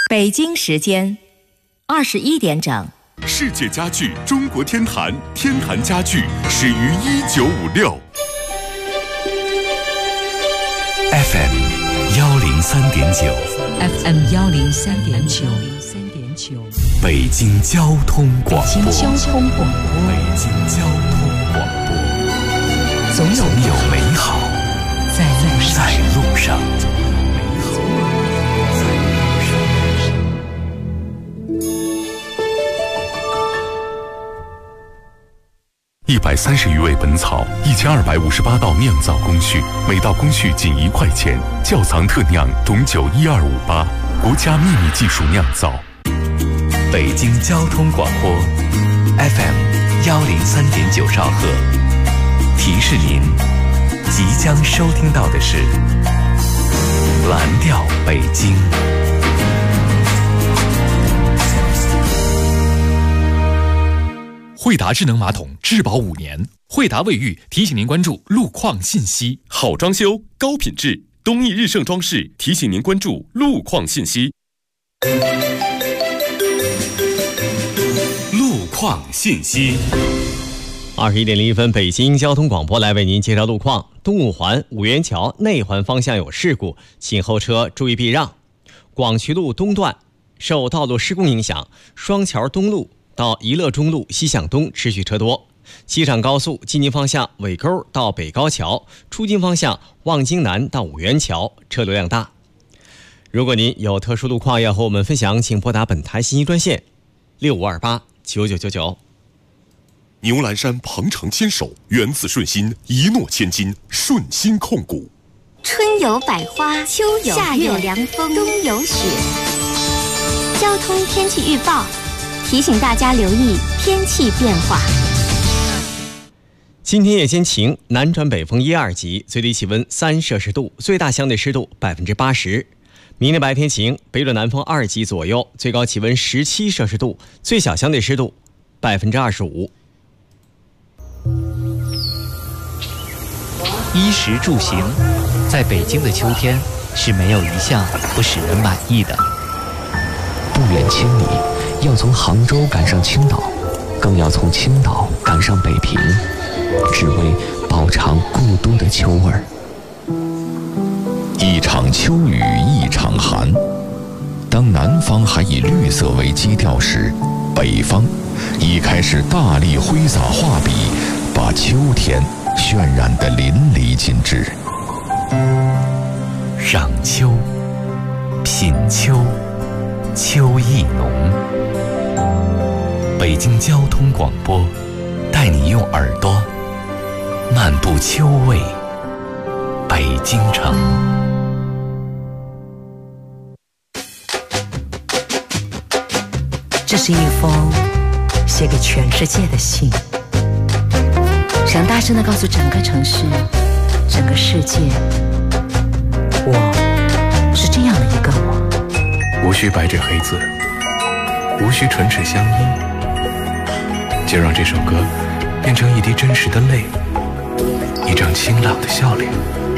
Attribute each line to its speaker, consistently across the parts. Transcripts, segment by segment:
Speaker 1: 北京时间21点整。
Speaker 2: 世界家具中国天坛，天坛家具始于1956。FM 103.9
Speaker 3: FM 103.9
Speaker 2: 北京交通广播。
Speaker 3: 北京交通广播，总有美好在路上。
Speaker 2: 130余味本草，1258道酿造工序，每道工序仅1块钱。窖藏特酿董酒12588，国家秘密技术酿造。
Speaker 4: 北京交通广播 FM 103.9兆赫，提示您即将收听到的是蓝调北京。
Speaker 5: 惠达智能马桶质保5年，惠达卫浴提醒您关注路况信息。
Speaker 2: 好装修，高品质，东益日盛装饰提醒您关注路况信息。路况信息。
Speaker 6: 21点01分，北京交通广播来为您介绍路况。东五环五元桥内环方向有事故，请后车注意避让。广渠路东段受道路施工影响，双桥东路到宜乐中路西向东持续车多。机场高速进京方向尾沟到北高桥，出京方向望京南到五元桥车流量大。如果您有特殊路况要和我们分享，请拨打本台信息专线65289999。
Speaker 2: 牛栏山鹏程牵手，原子顺心，一诺千金，顺心控股。
Speaker 7: 春有百花，秋有夏有凉风，冬有雪。交通天气预报提醒大家留意天气变化。
Speaker 6: 今天夜间晴，南转北风1、2级，最低气温3摄氏度，最大相对湿度80%。明天白天晴，北转南风2级左右，最高气温17摄氏度，最小相对湿度25%。
Speaker 8: 衣食住行，在北京的秋天是没有一项不使人满意的。
Speaker 9: 不远千里，要从杭州赶上青岛，更要从青岛赶上北平，只为饱尝故都的秋味儿。
Speaker 10: 一场秋雨一场寒，当南方还以绿色为基调时，北方已开始大力挥洒画笔，把秋天渲染得淋漓尽致。
Speaker 4: 赏秋，品秋，秋意浓。北京交通广播带你用耳朵漫步秋味北京城。
Speaker 3: 这是一封写给全世界的信，想大声地告诉整个城市，整个世界，我是这样的一个我。
Speaker 11: 无需白纸黑字，无需唇齿相依，就让这首歌变成一滴真实的泪，一张清朗的笑脸。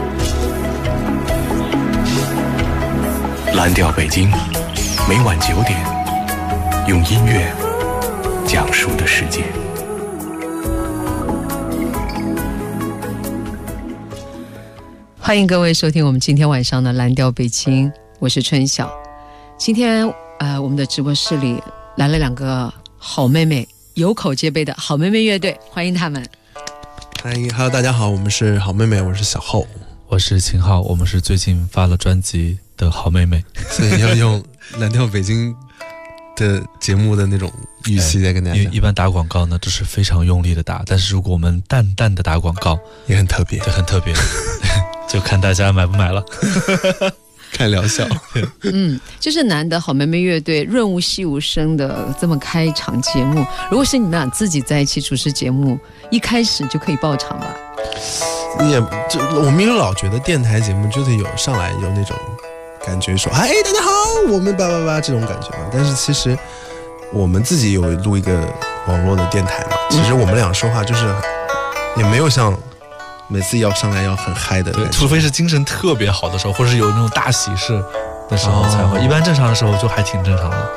Speaker 11: 蓝调北京，每晚9点，用音乐讲述的世界。
Speaker 12: 欢迎各位收听我们今天晚上的蓝调北京，我是春晓。今天我们的直播室里来了2个好妹妹，有口皆碑的好妹妹乐队，欢迎他们。
Speaker 13: Hello， 大家好，我们是好妹妹，我是小后，
Speaker 14: 我是秦昊，我们是最近发了专辑的好妹妹，
Speaker 13: 所以要用蓝调北京的节目的那种语气在跟大家讲。
Speaker 14: 因为一般打广告呢都是非常用力的打，但是如果我们淡淡的打广告
Speaker 13: 也很特别，
Speaker 14: 对，很特别就看大家买不买了
Speaker 13: 看疗效
Speaker 12: 就是难得好妹妹乐队润物细无声的这么开场节目。如果是你们俩自己在一起主持节目，一开始就可以爆场吧？
Speaker 13: 我们也老觉得电台节目就得有上来有那种感觉说哎大家好我们叭叭叭这种感觉嘛。但是其实我们自己有录一个网络的电台嘛，其实我们俩说话就是也没有像每次要上来要很嗨的，
Speaker 14: 对，除非是精神特别好的时候，或者是有那种大喜事， 的时候才会，一般正常的时候就还挺正常的。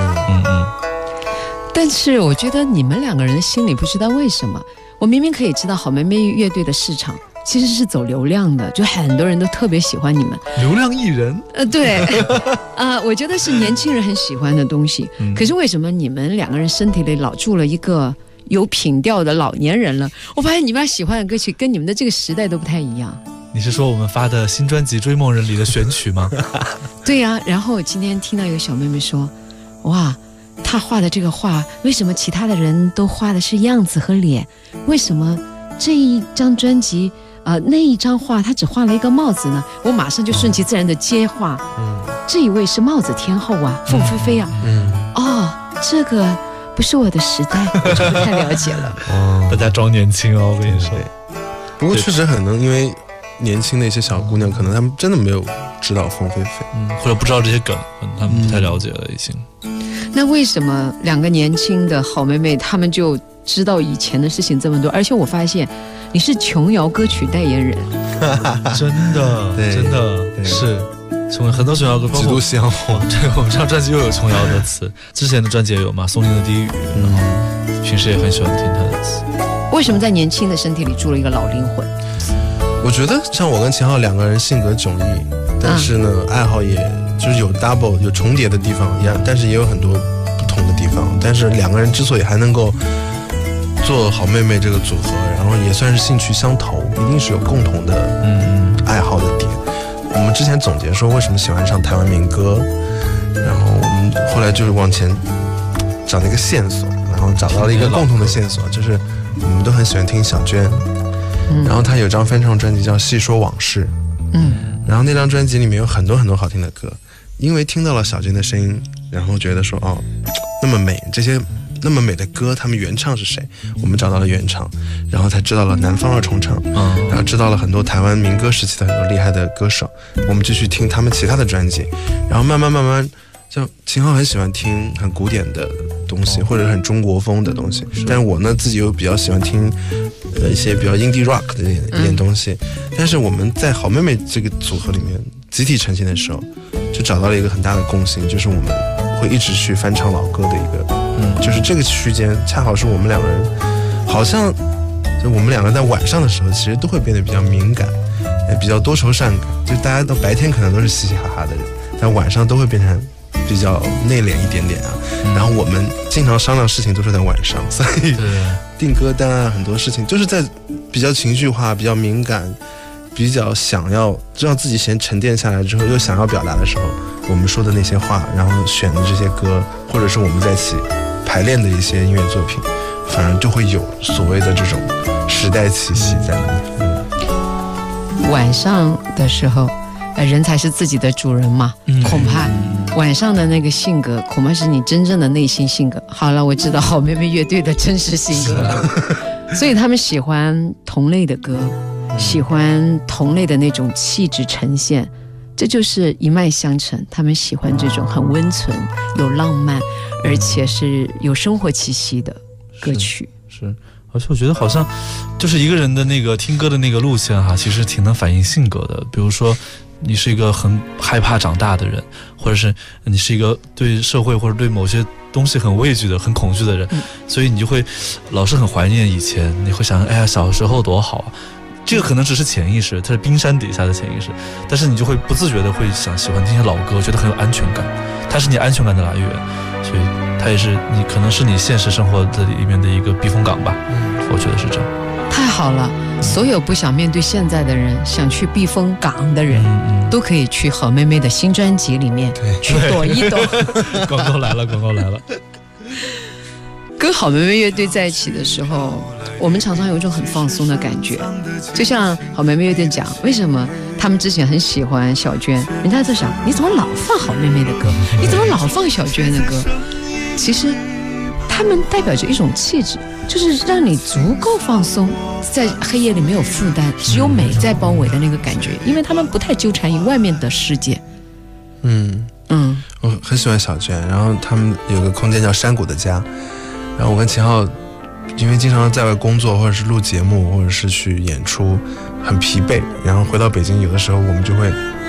Speaker 12: 但是我觉得你们两个人心里不知道为什么，我明明可以知道好妹妹乐队的市场其实是走流量的，就很多人都特别喜欢你们
Speaker 14: 流量艺人。
Speaker 12: 对，我觉得是年轻人很喜欢的东西。可是为什么你们两个人身体里老住了一个有品调的老年人了？我发现你们喜欢的歌曲跟你们的这个时代都不太一样。
Speaker 14: 你是说我们发的新专辑《追梦人》里的选曲吗？
Speaker 12: 对呀，然后我今天听到有小妹妹说，哇，她画的这个画，为什么其他的人都画的是样子和脸，为什么这一张专辑那一张画她只画了一个帽子呢？我马上就顺其自然的接话，这一位是帽子天后啊，凤飞飞啊。这个不是我的时代，我就不太了解了。
Speaker 14: 大家装年轻哦，我跟你说。
Speaker 13: 不过确实很能，因为年轻的一些小姑娘，可能她们真的没有知道凤飞飞，
Speaker 14: 或者不知道这些梗，她们不太了解了已经。
Speaker 12: 那为什么两个年轻的好妹妹，她们就知道以前的事情这么多？而且我发现你是琼瑶歌曲代言人，
Speaker 14: 真的，真的是。很多琼瑶歌，
Speaker 13: 几度香火。
Speaker 14: 对，我们这张专辑又有琼瑶的词，之前的专辑也有嘛，宋宁的低语，然后平时也很喜欢听她的词。
Speaker 12: 为什么在年轻的身体里住了一个老灵魂？
Speaker 13: 我觉得像我跟秦昊两个人性格迥异，但是呢，爱好也就是有 double 有重叠的地方一样，但是也有很多不同的地方。但是两个人之所以还能够做好妹妹这个组合，然后也算是兴趣相投，一定是有共同的爱好的点。我们之前总结说为什么喜欢上台湾民歌，然后我们后来就是往前找那个线索，然后找到了一个共同的线索，就是我们都很喜欢听小娟，然后她有张翻唱专辑叫《细说往事》，然后那张专辑里面有很多很多好听的歌，因为听到了小娟的声音，然后觉得说那么美，这些那么美的歌，他们原唱是谁？我们找到了原唱，然后才知道了南方二重唱，然后知道了很多台湾民歌时期的很多厉害的歌手。我们就去听他们其他的专辑，然后慢慢，像秦昊很喜欢听很古典的东西，或者很中国风的东西，但是我呢自己又比较喜欢听一些比较 indie rock 的一点东西。但是我们在好妹妹这个组合里面集体呈现的时候，就找到了一个很大的共性，就是我们会一直去翻唱老歌的一个。就是这个区间恰好是我们两个人，好像就我们两个人在晚上的时候，其实都会变得比较敏感，也比较多愁善感。就大家到白天可能都是嘻嘻哈哈的人，在晚上都会变成比较内敛一点点啊。然后我们经常商量事情都是在晚上，所以定歌单啊，很多事情就是在比较情绪化、比较敏感、比较想要知道自己先沉淀下来之后，又想要表达的时候，我们说的那些话，然后选的这些歌，或者是我们在一起排练的一些音乐作品，反而就会有所谓的这种时代气息在里面。
Speaker 12: 晚上的时候，人才是自己的主人嘛，恐怕晚上的那个性格，恐怕是你真正的内心性格。好了，我知道好妹妹乐队的真实性格了，所以他们喜欢同类的歌，喜欢同类的那种气质呈现。这就是一脉相承，他们喜欢这种很温存、有浪漫，而且是有生活气息的歌曲。
Speaker 14: 是，而且我觉得好像就是一个人的那个听歌的那个路线哈，其实挺能反映性格的。比如说，你是一个很害怕长大的人，或者是你是一个对社会或者对某些东西很畏惧的、很恐惧的人，所以你就会老是很怀念以前，你会想，哎呀，小时候多好啊。这个可能只是潜意识，它是冰山底下的潜意识，但是你就会不自觉的会喜欢听些老歌，觉得很有安全感，它是你安全感的来源，所以它也是你可能是你现实生活的里面的一个避风港吧，我觉得是这样。
Speaker 12: 太好了，所有不想面对现在的人，想去避风港的人，都可以去好妹妹的新专辑里面去躲一躲。
Speaker 14: 广告来了，广告来了。
Speaker 12: 跟好妹妹乐队在一起的时候，我们常常有一种很放松的感觉，就像好妹妹乐队讲，为什么他们之前很喜欢小娟，人家在想你怎么老放好妹妹的歌，你怎么老放小娟的歌？其实他们代表着一种气质，就是让你足够放松，在黑夜里没有负担，只有美在包围的那个感觉，因为他们不太纠缠于外面的世界。
Speaker 13: 我很喜欢小娟，然后他们有个空间叫山谷的家，然后我跟秦昊因为经常在外工作，或者是录节目，或者是去演出，很疲惫，然后回到北京，有的时候我们就会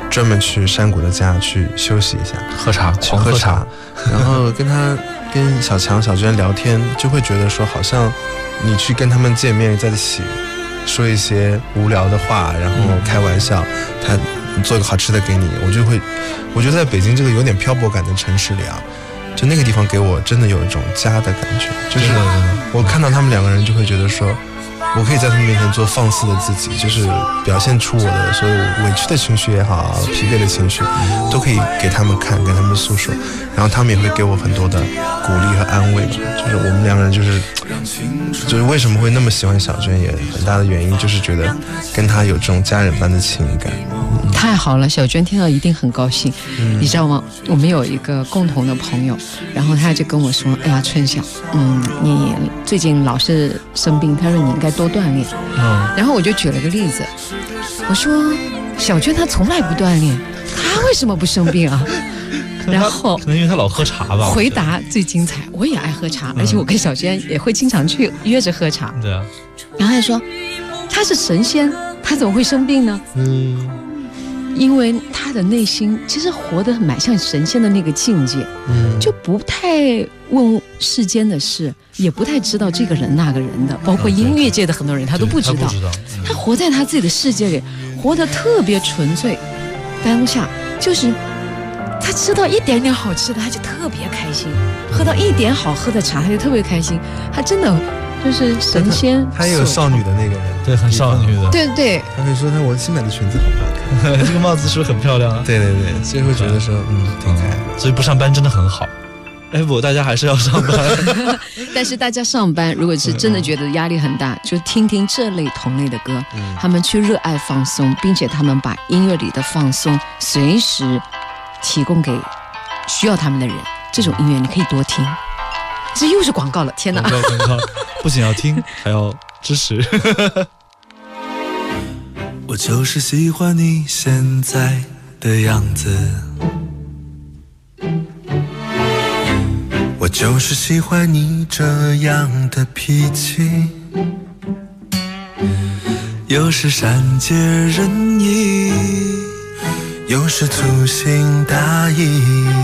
Speaker 13: 专门去山谷的家去休息一下，
Speaker 14: 喝茶，
Speaker 13: 去喝茶，然后跟小强、小娟聊天，就会觉得说，好像你去跟他们见面在一起，说一些无聊的话，然后开玩笑，他做一个好吃的给你，我觉得在北京这个有点漂泊感的城市里啊，就那个地方给我真的有一种家的感觉，就是我看到他们两个人就会觉得说，我可以在他们面前做放肆的自己，就是表现出我的所有委屈的情绪也好，疲惫的情绪，都可以给他们看，跟他们诉说，然后他们也会给我很多的鼓励和安慰吧。就是我们两个人就是为什么会那么喜欢小娟，也很大的原因就是觉得跟她有这种家人般的情感。
Speaker 12: 太好了，小娟听到一定很高兴。你知道吗？我们有一个共同的朋友，然后他就跟我说：“哎呀，春晓，你最近老是生病，他说你应该多锻炼。”然后我就举了个例子，我说：“小娟她从来不锻炼，她为什么不生病啊？”然后
Speaker 14: 可能因为她老喝茶吧。
Speaker 12: 回答最精彩，我也爱喝茶，而且我跟小娟也会经常去约着喝茶。
Speaker 14: 对啊。
Speaker 12: 然后他说：“她是神仙，她怎么会生病呢？”因为他的内心其实活得蛮像神仙的那个境界，就不太问世间的事，也不太知道这个人那个人的，包括音乐界的很多人他都不知道。他活在他自己的世界里，活得特别纯粹。当下就是他吃到一点点好吃的，他就特别开心；喝到一点好喝的茶，他就特别开心。他真的就是神仙。
Speaker 13: 他也有少女的那个人，
Speaker 14: 对，很少女的。
Speaker 12: 对对，
Speaker 13: 他会说我新买的裙子好不好看？
Speaker 14: 这个帽子是不是很漂亮啊？
Speaker 13: 对对对，所以会觉得说挺可爱。
Speaker 14: 所以不上班真的很好。哎不，大家还是要上班。
Speaker 12: 但是大家上班如果是真的觉得压力很大，就听听这类同类的歌，他们去热爱放松，并且他们把音乐里的放松随时提供给需要他们的人，这种音乐你可以多听。这又是广告了，天哪！
Speaker 14: 广告不仅要听，还要支持。
Speaker 15: 我就是喜欢你现在的样子，我就是喜欢你这样的脾气，有时善解人意，有时粗心大意，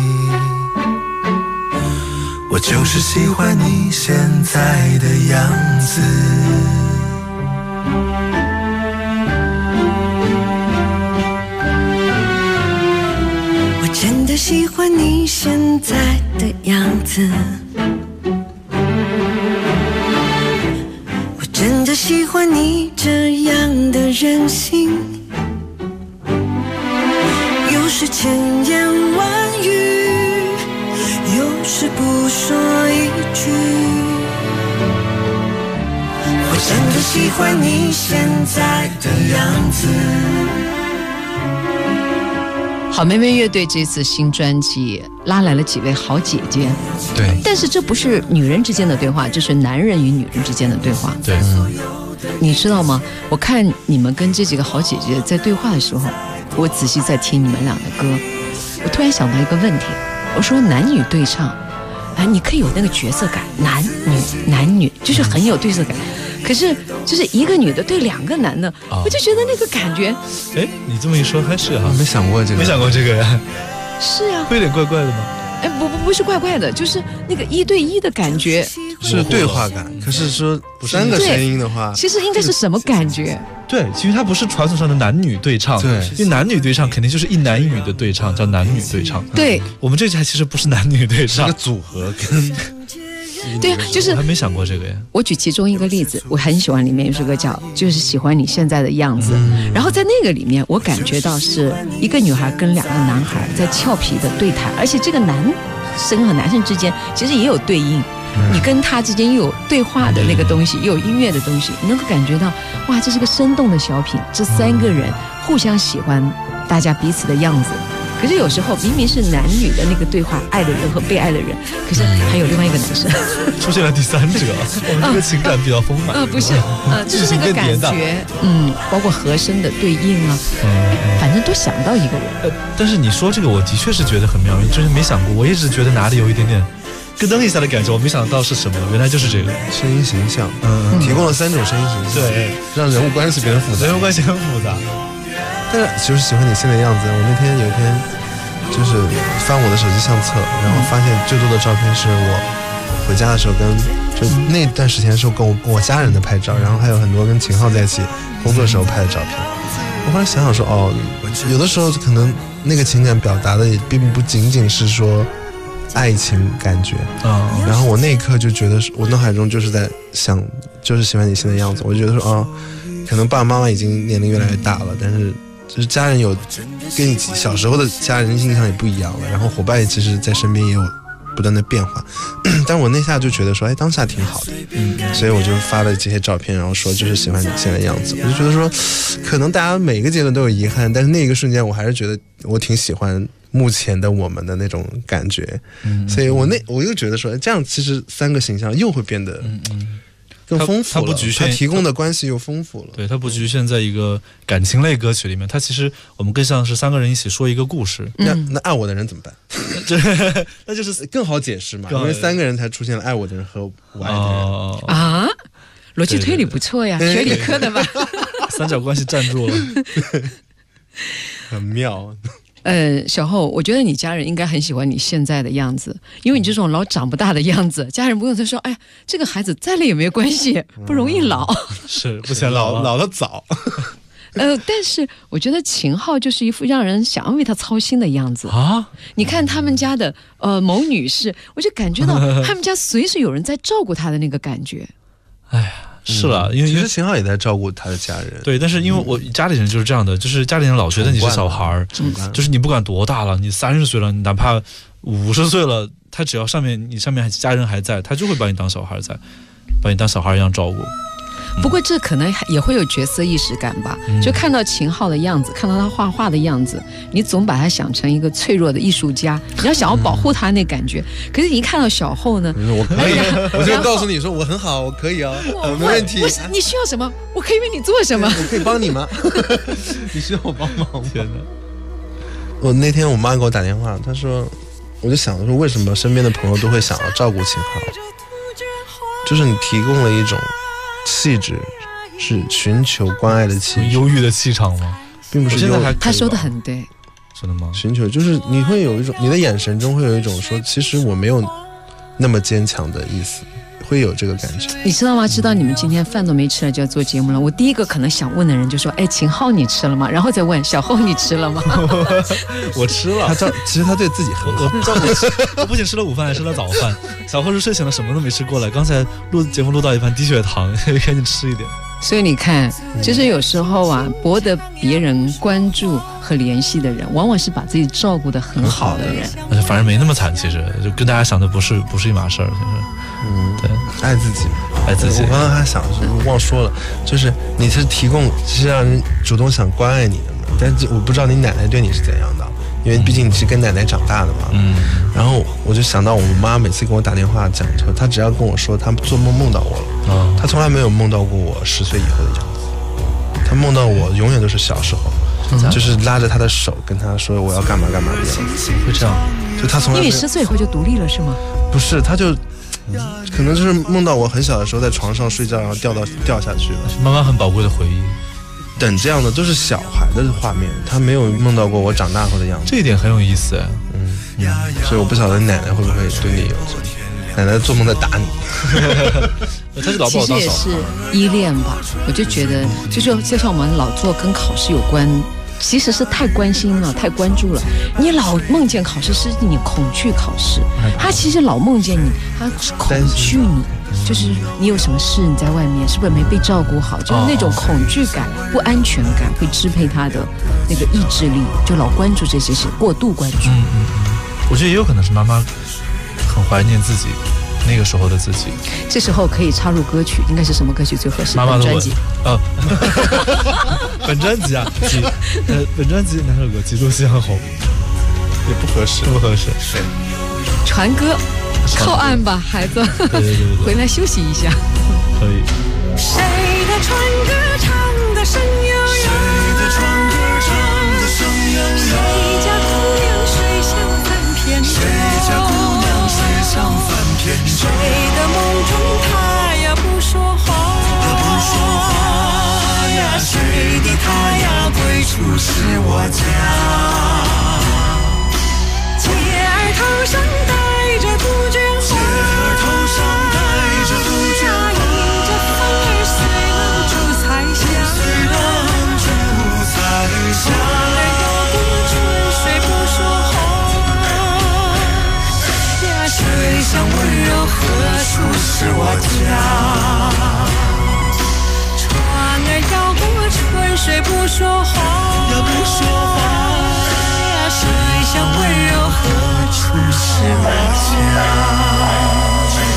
Speaker 15: 我就是喜欢你现在的样子。
Speaker 16: 真的喜欢你现在的样子，我真的喜欢你这样的任性，有时千言万语，有时不说一句，我真的喜欢你现在的样子。
Speaker 12: 好妹妹乐队这次新专辑拉来了几位好姐姐，
Speaker 13: 对，
Speaker 12: 但是这不是女人之间的对话，这是男人与女人之间的对话。
Speaker 14: 对，
Speaker 12: 你知道吗？我看你们跟这几个好姐姐在对话的时候，我仔细在听你们俩的歌，我突然想到一个问题，我说男女对唱，你可以有那个角色感，男女就是很有对色感。可是就是一个女的对两个男的，我就觉得那个感觉，
Speaker 14: 哎，你这么一说还是哈，
Speaker 13: 没想过这个，
Speaker 14: 没想过这个呀，
Speaker 12: 是呀，
Speaker 14: 会有点怪怪的吗？
Speaker 12: 哎，不是怪怪的，就是那个一对一的感觉，
Speaker 13: 是对话感。可是说三个声音的话，
Speaker 12: 其实应该是什么感觉？
Speaker 14: 对，其实它不是传统上的男女对唱，
Speaker 13: 对，
Speaker 14: 因为男女对唱肯定就是一男一女的对唱，叫男女对唱。
Speaker 12: 对，
Speaker 14: 我们这台其实不是男女对唱，
Speaker 13: 是个组合跟。
Speaker 12: 对啊，就是
Speaker 14: 我还没想过这个呀。
Speaker 12: 我举其中一个例子，我很喜欢里面有首歌叫《就是喜欢你现在的样子》，然后在那个里面，我感觉到是一个女孩跟两个男孩在俏皮的对谈，而且这个男生和男生之间其实也有对应，你跟他之间又有对话的那个东西，又有音乐的东西，你能够感觉到，哇，这是个生动的小品，这三个人互相喜欢大家彼此的样子。可是有时候明明是男女的那个对话，爱的人和被爱的人，可是还有另外一个男生
Speaker 14: 出现了第三者，我们这个情感比较丰满。
Speaker 12: 不是，就是那个感觉，包括和声的对应啊，反正都想到一个人。
Speaker 14: 但是你说这个，我的确是觉得很妙，就是没想过，我一直觉得哪里有一点点咯噔一下的感觉，我没想到是什么，原来就是这个
Speaker 13: 声音形象，提供了3种声音形象，
Speaker 14: 对，
Speaker 13: 让人物关系变得复杂，
Speaker 14: 人物关系很复杂。
Speaker 13: 但是就是喜欢你现在的样子。我那天有一天就是翻我的手机相册，然后发现最多的照片是我回家的时候就那段时间是跟我家人的拍照，然后还有很多跟秦昊在一起工作时候拍的照片。我后来想想说，哦，有的时候可能那个情感表达的也并不仅仅是说爱情感觉，然后我那一刻就觉得，我脑海中就是在想，就是喜欢你现在的样子。我就觉得说，哦，可能爸爸妈妈已经年龄越来越大了，但是就是家人有跟你小时候的家人印象也不一样了，然后伙伴也其实在身边也有不断的变化，但我那下就觉得说，哎，当下挺好的，所以我就发了这些照片，然后说就是喜欢你现在的样子。我就觉得说，可能大家每个阶段都有遗憾，但是那个瞬间我还是觉得我挺喜欢目前的我们的那种感觉，所以我又觉得说，这样其实3个形象又会变得更丰富了，
Speaker 14: 它不局限，
Speaker 13: 它提供的关系又丰富了。
Speaker 14: 对，它不局限在一个感情类歌曲里面，它其实我们更像是3个人一起说一个故事。
Speaker 13: 那爱我的人怎么办？那就是更好解释嘛，因为3个人才出现了爱我的人和我爱的人
Speaker 12: 啊。逻辑推理不错呀，学理科的吧？
Speaker 14: 三角关系站住了，
Speaker 13: 很妙。
Speaker 12: 小厚，我觉得你家人应该很喜欢你现在的样子，因为你这种老长不大的样子，家人不用再说，哎呀，这个孩子再累也没有关系，不容易老。
Speaker 14: 是不显老
Speaker 13: 得早。
Speaker 12: 但是我觉得秦昊就是一副让人想要为他操心的样子啊！你看他们家的某女士，我就感觉到他们家随时有人在照顾他的那个感觉。
Speaker 14: 哎呀。是了，因为
Speaker 13: 其实秦昊也在照顾他的家人。
Speaker 14: 对，但是因为我家里人就是这样的，就是家里人老觉得你是小孩儿，就是你不管多大了，你30岁了，你哪怕50岁了，他只要你上面家人还在，他就会把你当小孩把你当小孩一样照顾。
Speaker 12: 不过这可能也会有角色意识感吧，就看到秦昊的样子，看到他画画的样子，你总把他想成一个脆弱的艺术家，你要想要保护他那感觉。可是你一看到小厚呢，
Speaker 13: 我可以，我就告诉你说我很好，我可以啊，没问题。
Speaker 12: 你需要什么？我可以为你做什么？
Speaker 13: 我可以帮你吗？你需要我帮忙吗？天哪！我那天我妈给我打电话，她说，我就想说，为什么身边的朋友都会想要照顾秦昊？就是你提供了一种气质，是寻求关爱的气质，
Speaker 14: 忧郁的气场吗？
Speaker 13: 并不是忧郁。
Speaker 12: 他说的很对，
Speaker 14: 真的吗？
Speaker 13: 寻求就是你会有一种，你的眼神中会有一种说，其实我没有那么坚强的意思，会有这个感觉。
Speaker 12: 你知道吗？知道你们今天饭都没吃了就要做节目了，我第一个可能想问的人就说，哎，秦昊你吃了吗？然后再问小厚你吃了吗？
Speaker 14: 我吃了。
Speaker 13: 其实他对自己很好。
Speaker 14: 我不仅吃了午饭，还吃了早饭。小厚是睡醒了什么都没吃过来，刚才节目录到一半低血糖，赶紧吃一点。
Speaker 12: 所以你看，就是有时候啊，博得别人关注和联系的人，往往是把自己照顾得很好的人。
Speaker 14: 反正没那么惨，其实就跟大家想的不是一码事儿，其实。
Speaker 13: 对，爱自己。我刚刚还想忘说了，就是你是提供是让人主动想关爱你的嘛，但是我不知道你奶奶对你是怎样的，因为毕竟你是跟奶奶长大的嘛。然后我就想到我妈每次跟我打电话讲说，她只要跟我说她做梦梦到我了，她从来没有梦到过我10岁以后的样子，她梦到我永远都是小时候，就是拉着她的手跟她说我要干嘛干嘛的样子，会这样。就她从来
Speaker 12: 因为10岁以后就独立了是吗？
Speaker 13: 不是，她就可能就是梦到我很小的时候在床上睡觉，然后掉下去了。
Speaker 14: 妈妈很宝贵的回忆。
Speaker 13: 等这样的都是小孩的画面，他没有梦到过我长大后的样子。
Speaker 14: 这一点很有意思哎。
Speaker 13: 所以我不晓得奶奶会不会对你有这，奶奶做梦在打你。
Speaker 14: 他是老把我当小孩。
Speaker 12: 其实也是依恋吧，我就觉得就像我们老做跟考试有关，其实是太关心了，太关注了。你老梦见考试，是你恐惧考试；他其实老梦见你，他恐惧你，就是你有什么事，你在外面是不是没被照顾好，就是那种恐惧感、不安全感会支配他的那个意志力，就老关注这些事，过度关注。
Speaker 14: 我觉得也有可能是妈妈很怀念自己那个时候的自己。
Speaker 12: 这时候可以插入歌曲，应该是什么歌曲最合适？
Speaker 14: 妈妈的
Speaker 12: 专辑
Speaker 14: 本专辑啊，本专辑哪首歌？几度夕阳红
Speaker 13: 也不合适，
Speaker 14: 不合适。
Speaker 12: 传歌，靠岸吧，孩子。
Speaker 14: 对，
Speaker 12: 回来休息一下。
Speaker 14: 可以。
Speaker 16: 谁的船歌唱得声悠悠？谁的船歌唱得声悠悠？谁家姑娘水乡翻篇舟？谁家姑娘水乡翻篇舟？谁的梦中他呀不说话？谁的他呀归处
Speaker 15: 处是我家。
Speaker 16: 姐儿头上戴着杜鹃花，
Speaker 15: 姐儿头上戴着杜鹃花，
Speaker 16: 迎着风儿随浪逐彩霞，
Speaker 15: 随浪逐彩霞。
Speaker 16: 花儿摇过春水不说话，呀，水乡温柔何处是我家？船儿摇过春水不说话，
Speaker 15: 呀不说话。
Speaker 16: 水乡温柔何处是我家？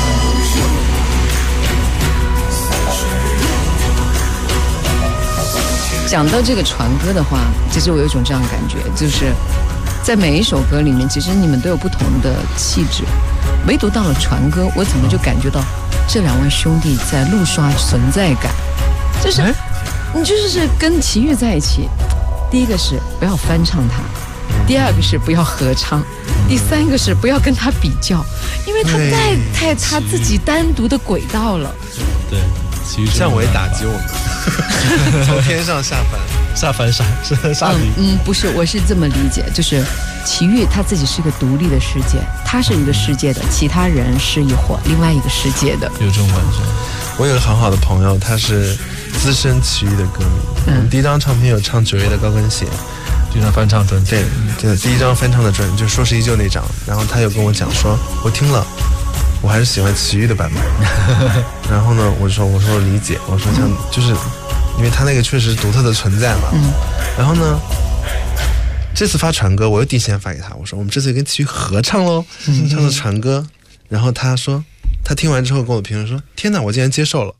Speaker 12: 讲到这个船歌的话，其实我有一种这样的感觉，就是在每一首歌里面，其实你们都有不同的气质，唯独到了船歌，我怎么就感觉到这两位兄弟在路刷存在感，就是你就是跟齐豫在一起，第一个是不要翻唱他，第二个是不要合唱，第三个是不要跟他比较，因为他太他自己单独的轨道了。
Speaker 14: 对，
Speaker 13: 降维打击我们，从天上下凡杀敌。
Speaker 12: 不是，我是这么理解，就是齐豫他自己是个独立的世界，他是一个世界的，其他人是另外一个世界的。
Speaker 14: 有这种感觉。
Speaker 13: 我有个很好的朋友，他是资深齐豫的歌迷。我们第一张唱片有唱9月的高跟鞋。
Speaker 14: 第一张翻唱专辑，
Speaker 13: 对，第一张翻唱的专辑就说是依旧那张，然后他有跟我讲说，我听了，我还是喜欢齐豫的版本。然后呢，我说我理解，我说像就是因为他那个确实独特的存在嘛。然后呢，这次发船歌，我又第一时间发给他，我说我们这次跟齐豫合唱喽，唱的船歌。然后他说，他听完之后跟我评论说，天哪，我竟然接受了。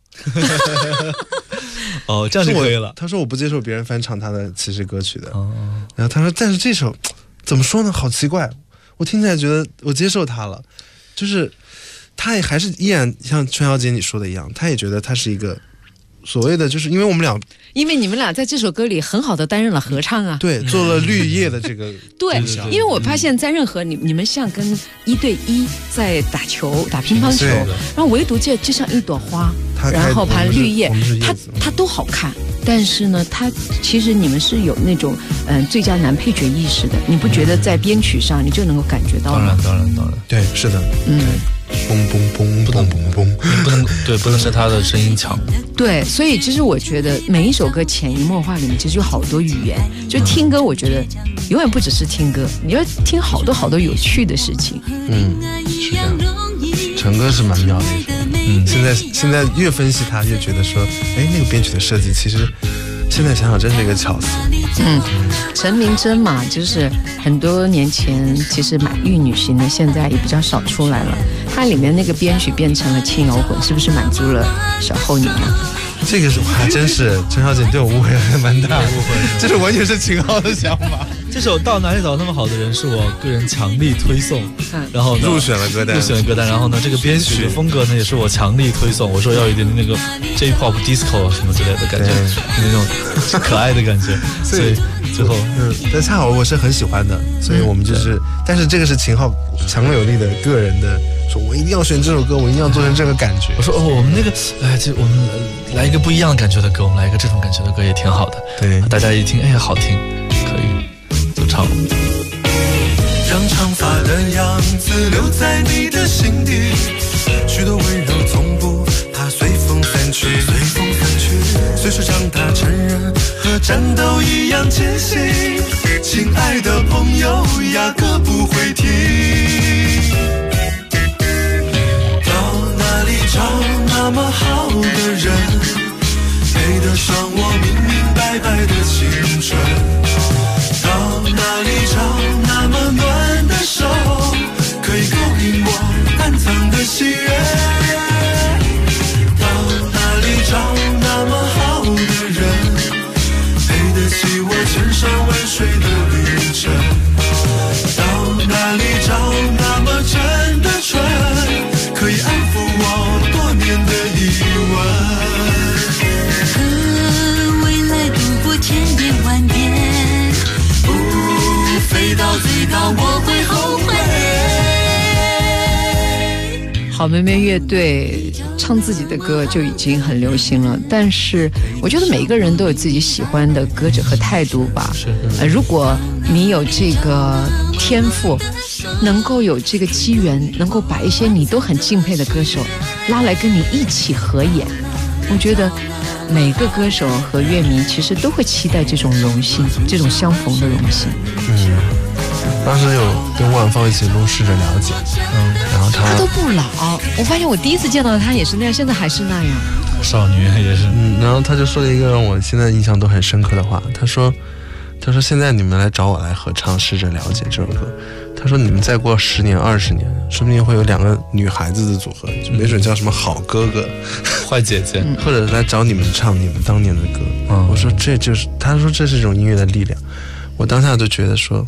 Speaker 14: 哦，这样就可以了。
Speaker 13: 他说我不接受别人翻唱他的其实歌曲的。然后他说，但是这首怎么说呢？好奇怪，我听起来觉得我接受他了，就是他也还是依然像春瑶姐你说的一样，他也觉得他是一个所谓的，就是因为
Speaker 12: 你们俩在这首歌里很好的担任了合唱啊，
Speaker 13: 对，做了绿叶的这个
Speaker 12: 对，因为我发现在任何你们像跟1对1在打球打乒乓球，然后唯独就像一朵花，然后盘绿叶，它都好看。但是呢，它其实你们是有那种最佳男配角意识的，你不觉得在编曲上你就能够感觉到吗？
Speaker 14: 当然，
Speaker 13: 对，是的，嘣嘣嘣，不能
Speaker 14: 不能跟他的声音抢。
Speaker 12: 对，所以其实我觉得每一首歌潜移默化里面其实有好多语言，就听歌，我觉得永远不只是听歌，你要听好多好多有趣的事情。
Speaker 13: 是这样。成歌是蛮妙的一首，现在越分析它，越觉得说，那个编曲的设计，其实现在想想真是一个巧思。
Speaker 12: 陈明真嘛，就是很多年前其实蛮玉女型的，现在也比较少出来了。它里面那个编曲变成了轻摇滚，是不是满足了小后你呢？
Speaker 13: 这个还真是，陈小姐对我误会还蛮大的，这是完全是秦昊的想法。
Speaker 14: 这首到哪里找那么好的人是我个人强力推送，然后
Speaker 13: 入选了歌单，
Speaker 14: 然后呢，这个编曲的风格呢也是我强力推送，我说要有一点那个 J-pop disco 什么之类的感觉，那种可爱的感觉，所以最后
Speaker 13: 但恰好我是很喜欢的，所以我们就是，但是这个是秦昊强有力的个人的，说我一定要选这首歌，我一定要做成这个感觉。
Speaker 14: 我说我们那个就我们来一个不一样的感觉的歌，我们来一个这种感觉的歌也挺好的。
Speaker 13: 对，
Speaker 14: 大家一听，好听，可以就唱了。
Speaker 15: 让长发的样子留在你的心底，许多温柔从不怕随风散去，随时长大成人和战斗一样艰辛，亲爱的朋友压根不会停。到哪里找那么好的人，配得上我明明白白的青春？到哪里找那么暖的手，可以勾引我暗藏的喜悦？到哪里找那么好的人，配得起我千山万水的旅程？到
Speaker 12: 好妹妹乐队唱自己的歌就已经很流行了，但是我觉得每一个人都有自己喜欢的歌者和态度吧。如果你有这个天赋，能够有这个机缘，能够把一些你都很敬佩的歌手拉来跟你一起合演，我觉得每个歌手和乐迷其实都会期待这种荣幸，这种相逢的荣幸。
Speaker 13: 当时有跟万芳一起录试着了解，然后
Speaker 12: 他都不老，我发现我第一次见到他也是那样，现在还是那样，
Speaker 14: 少女也是。
Speaker 13: 然后他就说了一个让我现在印象都很深刻的话，他说现在你们来找我来合唱试着了解这首歌，他说你们再过10年20年，说不定会有2个女孩子的组合，就没准叫什么好哥哥、
Speaker 14: 坏姐姐，
Speaker 13: 或者来找你们唱你们当年的歌。我说这就是，他说这是一种音乐的力量。我当下就觉得说，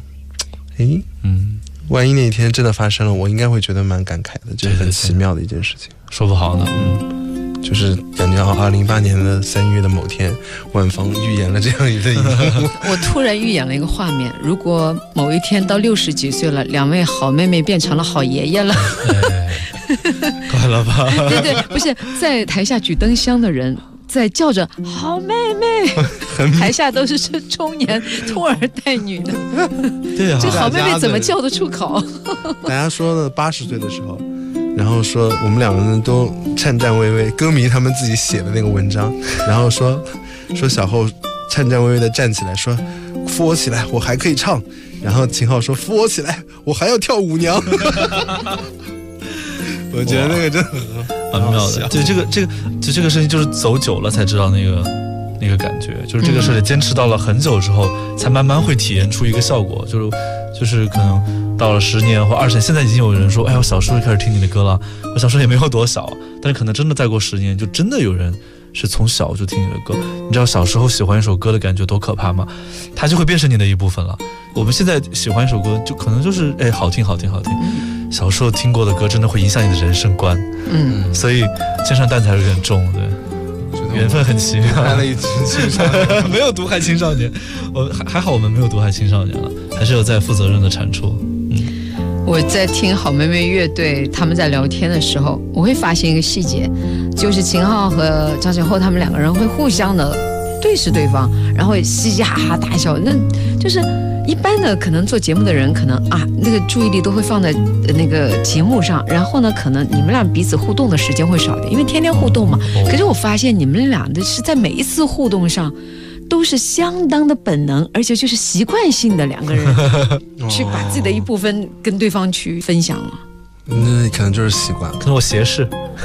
Speaker 13: 万一那一天真的发生了，我应该会觉得蛮感慨的，这是很奇妙的一件事情。
Speaker 14: 说不好呢，
Speaker 13: 就是感觉2008年的3月的某天，万芳预言了这样一个一幕。
Speaker 12: 我突然预演了一个画面，如果某一天到60几岁了，2位好妹妹变成了好爷爷了，
Speaker 14: 快了吧？
Speaker 12: 对，不是在台下举灯香的人在叫着好妹妹，台下都是中年拖儿带女的。
Speaker 14: 对啊，
Speaker 12: 这好妹妹怎么叫得出口？
Speaker 13: 大家说的80岁的时候，然后说我们2个人都颤颤巍巍，歌迷他们自己写的那个文章，然后说小后颤颤巍巍的站起来说扶我起来，我还可以唱，然后秦昊说扶我起来，我还要跳舞娘。我觉得那个真的
Speaker 14: 很妙的。对，这个事情就是走久了才知道那个感觉，就是这个事情坚持到了很久之后，才慢慢会体验出一个效果，就是可能到了10年或20年，现在已经有人说，哎，我小时候就开始听你的歌了，我小时候也没有多小，但是可能真的再过10年，就真的有人是从小就听你的歌。你知道小时候喜欢一首歌的感觉多可怕吗？它就会变成你的一部分了。我们现在喜欢一首歌，就可能就是好听。小时候听过的歌真的会影响你的人生观，所以肩上担子还是有点重，对，缘分很奇妙。
Speaker 13: 害了一群青少年，
Speaker 14: 没有毒害青少年，还好我们没有毒害青少年了，还是有在负责任的产出。
Speaker 12: 我在听好妹妹乐队他们在聊天的时候，我会发现一个细节，就是秦昊和张学厚他们2个人会互相的对视对方，然后嘻嘻哈哈大笑，那就是一般的可能做节目的人可能那个注意力都会放在那个节目上，然后呢可能你们俩彼此互动的时间会少一点，因为天天互动嘛。可是我发现你们俩的是在每一次互动上都是相当的本能，而且就是习惯性的2个人去把自己的一部分跟对方去分享了。
Speaker 13: 那可能就是习惯，
Speaker 14: 可能我斜视。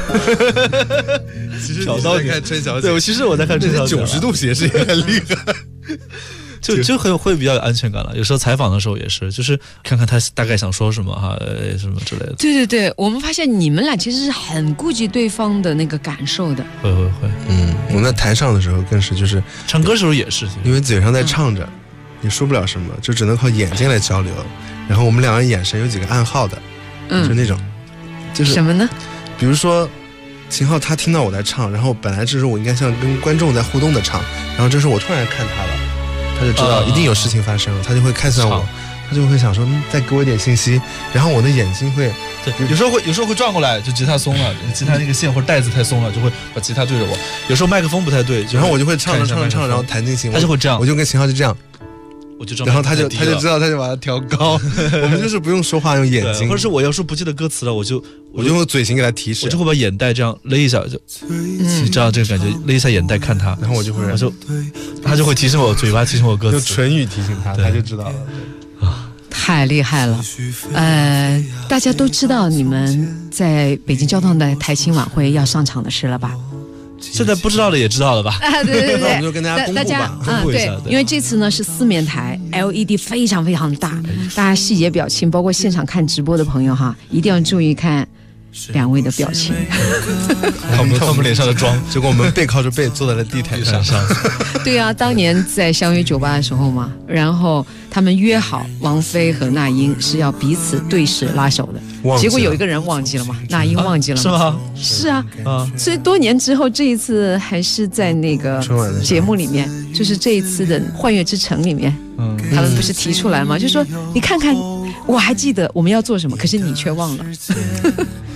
Speaker 13: 其实你在看春小姐，
Speaker 14: 对，其实我在看春小姐
Speaker 13: ，90度斜视也很厉害。
Speaker 14: 就会比较有安全感了。有时候采访的时候也是，就是看看他大概想说什么什么之类的。
Speaker 12: 对，我们发现你们俩其实是很顾及对方的那个感受的。
Speaker 14: 会。
Speaker 13: 我在台上的时候更是，就是
Speaker 14: 唱歌的时候也是，
Speaker 13: 因为嘴上在唱着，也说不了什么，就只能靠眼睛来交流。然后我们2个人眼神有几个暗号的，就那种，就是
Speaker 12: 什么呢？
Speaker 13: 比如说秦昊他听到我在唱，然后本来这时候我应该像跟观众在互动的唱，然后这时候我突然看他了，他就知道一定有事情发生了，他就会看向我，他就会想说再给我一点信息，然后我的眼睛会，
Speaker 14: 对，有时候会转过来，就吉他松了，吉他那个线或者带子太松了，就会把吉他对着我。有时候麦克风不太对，
Speaker 13: 然后我就会唱，然后弹进琴，
Speaker 14: 他就会这样，
Speaker 13: 我就跟秦昊就这样。然后他就知道，他就把它调高。我们就是不用说话，用眼睛，
Speaker 14: 或者是我要是不记得歌词了，我就
Speaker 13: 用嘴型给他提示，
Speaker 14: 我就会把眼袋这样勒一下，就你知道这个感觉，勒一下眼袋看他，
Speaker 13: 然后
Speaker 14: 他就会提醒我，嘴巴提醒我歌词，
Speaker 13: 用唇语提醒他，他就知道了。
Speaker 12: 太厉害了，大家都知道你们在北京交通的台庆晚会要上场的事了吧？
Speaker 14: 现在不知道的也知道了吧？
Speaker 12: 对，
Speaker 13: 那我们就跟大家公布吧，
Speaker 14: 公布一下。
Speaker 12: 对，因为这次呢是4面台 LED 非常非常大，大家细节表情，包括现场看直播的朋友哈，一定要注意看2位的表情。
Speaker 14: 他们脸上的妆，
Speaker 13: 结果我们背靠着背坐在了地毯上。
Speaker 12: 对啊，当年在相约酒吧的时候嘛，然后他们约好王菲和那英是要彼此对视拉手的，结果有一个人忘记了嘛，那英忘记了
Speaker 14: 是吗？
Speaker 12: 是啊，所以多年之后这一次还是在那个节目里面，就是这一次的《幻乐之城》里面，他们不是提出来吗？就说你看看，我还记得我们要做什么，可是你却忘了。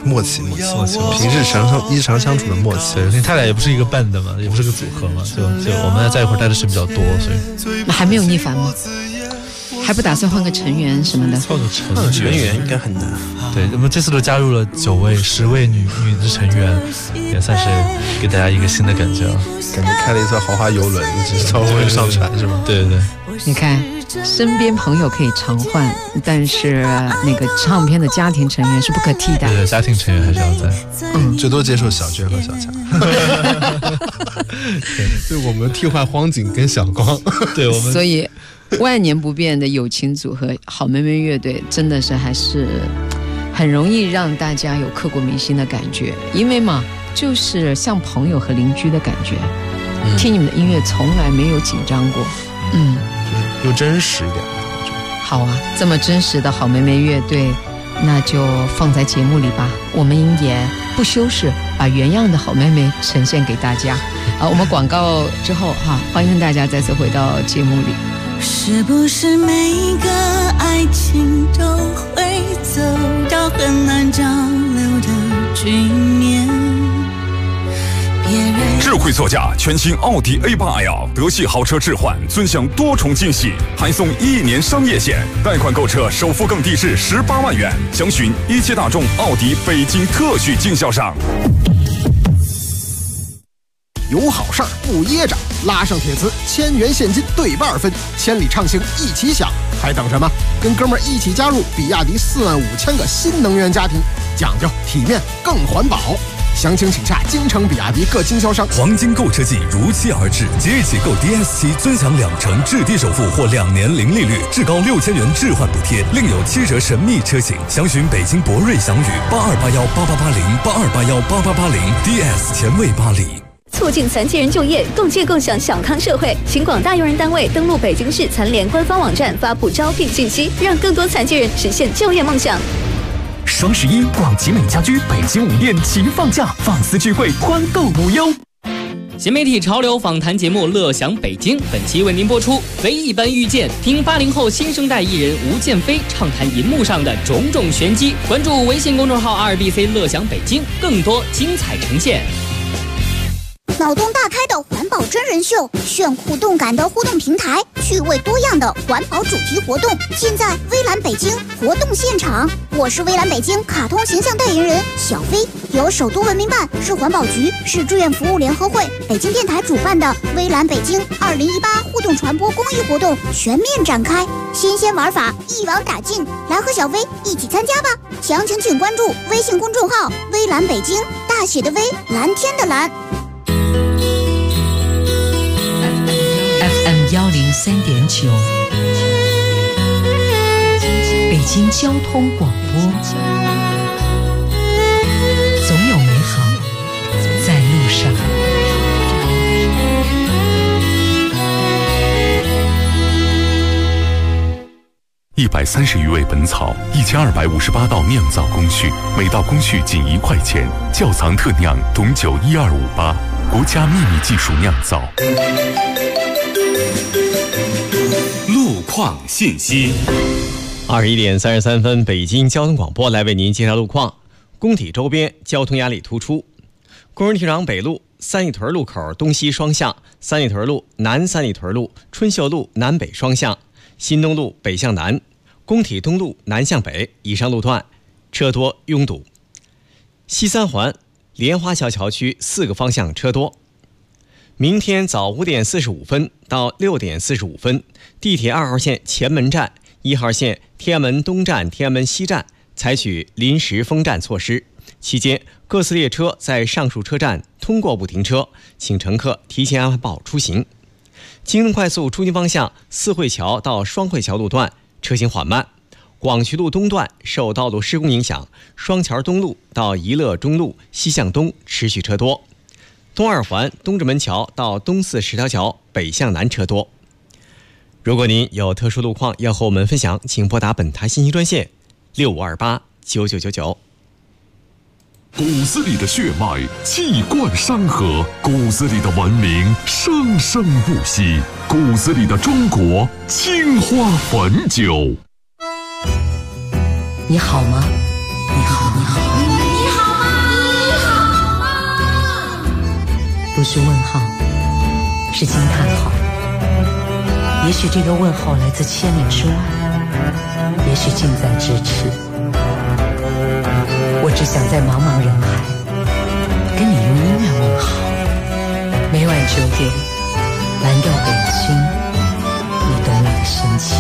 Speaker 13: 默契，平日日常相处的默契。
Speaker 14: 对，因为他俩也不是一个 band 的嘛，也不是个组合嘛，就我们在一块待的时间比较多，所以
Speaker 12: 那还没有逆反吗？还不打算换个成员什么的？
Speaker 14: 换个成员
Speaker 13: 应该很难。
Speaker 14: 对，我们这次都加入了10位女的成员，也算是给大家一个新的感觉了。
Speaker 13: 感觉开了一艘豪华游轮，一直稍微上船是吗？
Speaker 14: 对对对。
Speaker 12: 你看，身边朋友可以常换，但是那个唱片的家庭成员是不可替代。
Speaker 14: 对，家庭成员还是要在。
Speaker 13: 最多接受小娟和小强。对，我们替换荒井跟小光。
Speaker 14: 对，我们
Speaker 12: 所以。万年不变的友情组合好妹妹乐队真的是还是很容易让大家有刻骨铭心的感觉，因为嘛就是像朋友和邻居的感觉。听你们的音乐从来没有紧张过，
Speaker 13: 就是又真实一点。
Speaker 12: 好啊，这么真实的好妹妹乐队，那就放在节目里吧，我们也不修饰，把原样的好妹妹呈现给大家。我们广告之后欢迎大家再次回到节目里。
Speaker 16: 是不是每一个爱情都会走到很难交流的局面？
Speaker 17: 智慧座驾全新奥迪 A8L 德系豪车置换，尊享多重惊喜，还送1年商业险，贷款购车首付更低至18万元。详询一汽大众奥迪北京特许经销商。
Speaker 18: 有好事儿不噎着，拉上铁磁，1000元现金对半分，千里畅行一起享，还等什么？跟哥们儿一起加入比亚迪45000个新能源家庭，讲究体面更环保。详情请洽京城比亚迪各经销商。
Speaker 19: 黄金购车季如期而至，即日起购 DS7尊享2成至低首付或2年零利率，至高6000元置换补贴，另有7折神秘车型。详询北京博瑞祥宇8281888082818880 DS 前卫巴黎。
Speaker 20: 促进残疾人就业，共建共享小康社会。请广大用人单位登录北京市残联官方网站，发布招聘信息，让更多残疾人实现就业梦想。
Speaker 21: 双11，广奇美家居北京5店齐放假，放肆聚会，欢购无忧。
Speaker 22: 新媒体潮流访谈节目《乐享北京》本期为您播出。唯一般遇见，听80后新生代艺人吴建飞畅谈银幕上的种种玄机。关注微信公众号2BC 乐享北京，更多精彩呈现。
Speaker 23: 脑洞大开的环保真人秀，炫酷动感的互动平台，趣味多样的环保主题活动，尽在微蓝北京活动现场。我是微蓝北京卡通形象代言人小飞，由首都文明办、市环保局、市志愿服务联合会、北京电台主办的微蓝北京2018互动传播公益活动全面展开，新鲜玩法一网打尽，来和小飞一起参加吧！详情请关注微信公众号微蓝北京，大写的微，蓝天的蓝。
Speaker 3: FM 103.9，北京交通广播，总有美好在路上。
Speaker 2: 130余味本草，1258道酿造工序，每道工序仅1块钱。窖藏特酿董酒12588，国家秘密技术酿造。
Speaker 4: 路况信息。
Speaker 6: 21点33分，北京交通广播来为您介绍路况。工体周边交通压力突出，工人体育场北路三里屯路口东西双向，三里屯路南三里屯路春秀路南北双向，新东路北向南，工体东路南向北以上路段车多拥堵。西三环莲花桥桥区4个方向车多。明天早5点45分到6点45分，地铁2号线前门站、1号线天安门东站、天安门西站采取临时封站措施，期间各次列车在上述车站通过不停车，请乘客提前安排好出行。京东快速出京方向四惠桥到双惠桥路段车行缓慢，广渠路东段受道路施工影响，双桥东路到宜乐中路西向东持续车多。东二环东直门桥到东四十条桥北向南车多。如果您有特殊路况要和我们分享，请拨打本台信息专线65289999。
Speaker 2: 骨子里的血脉气贯山河，骨子里的文明生生不息，骨子里的中国青花汾酒。
Speaker 3: 你好吗？你好，你好，你好。 不是问号，是惊叹号。也许这个问号来自千里之外，也许近在咫尺。我只想在茫茫人海跟你用音乐问好。每晚9点，蓝调北京，你懂我的深情。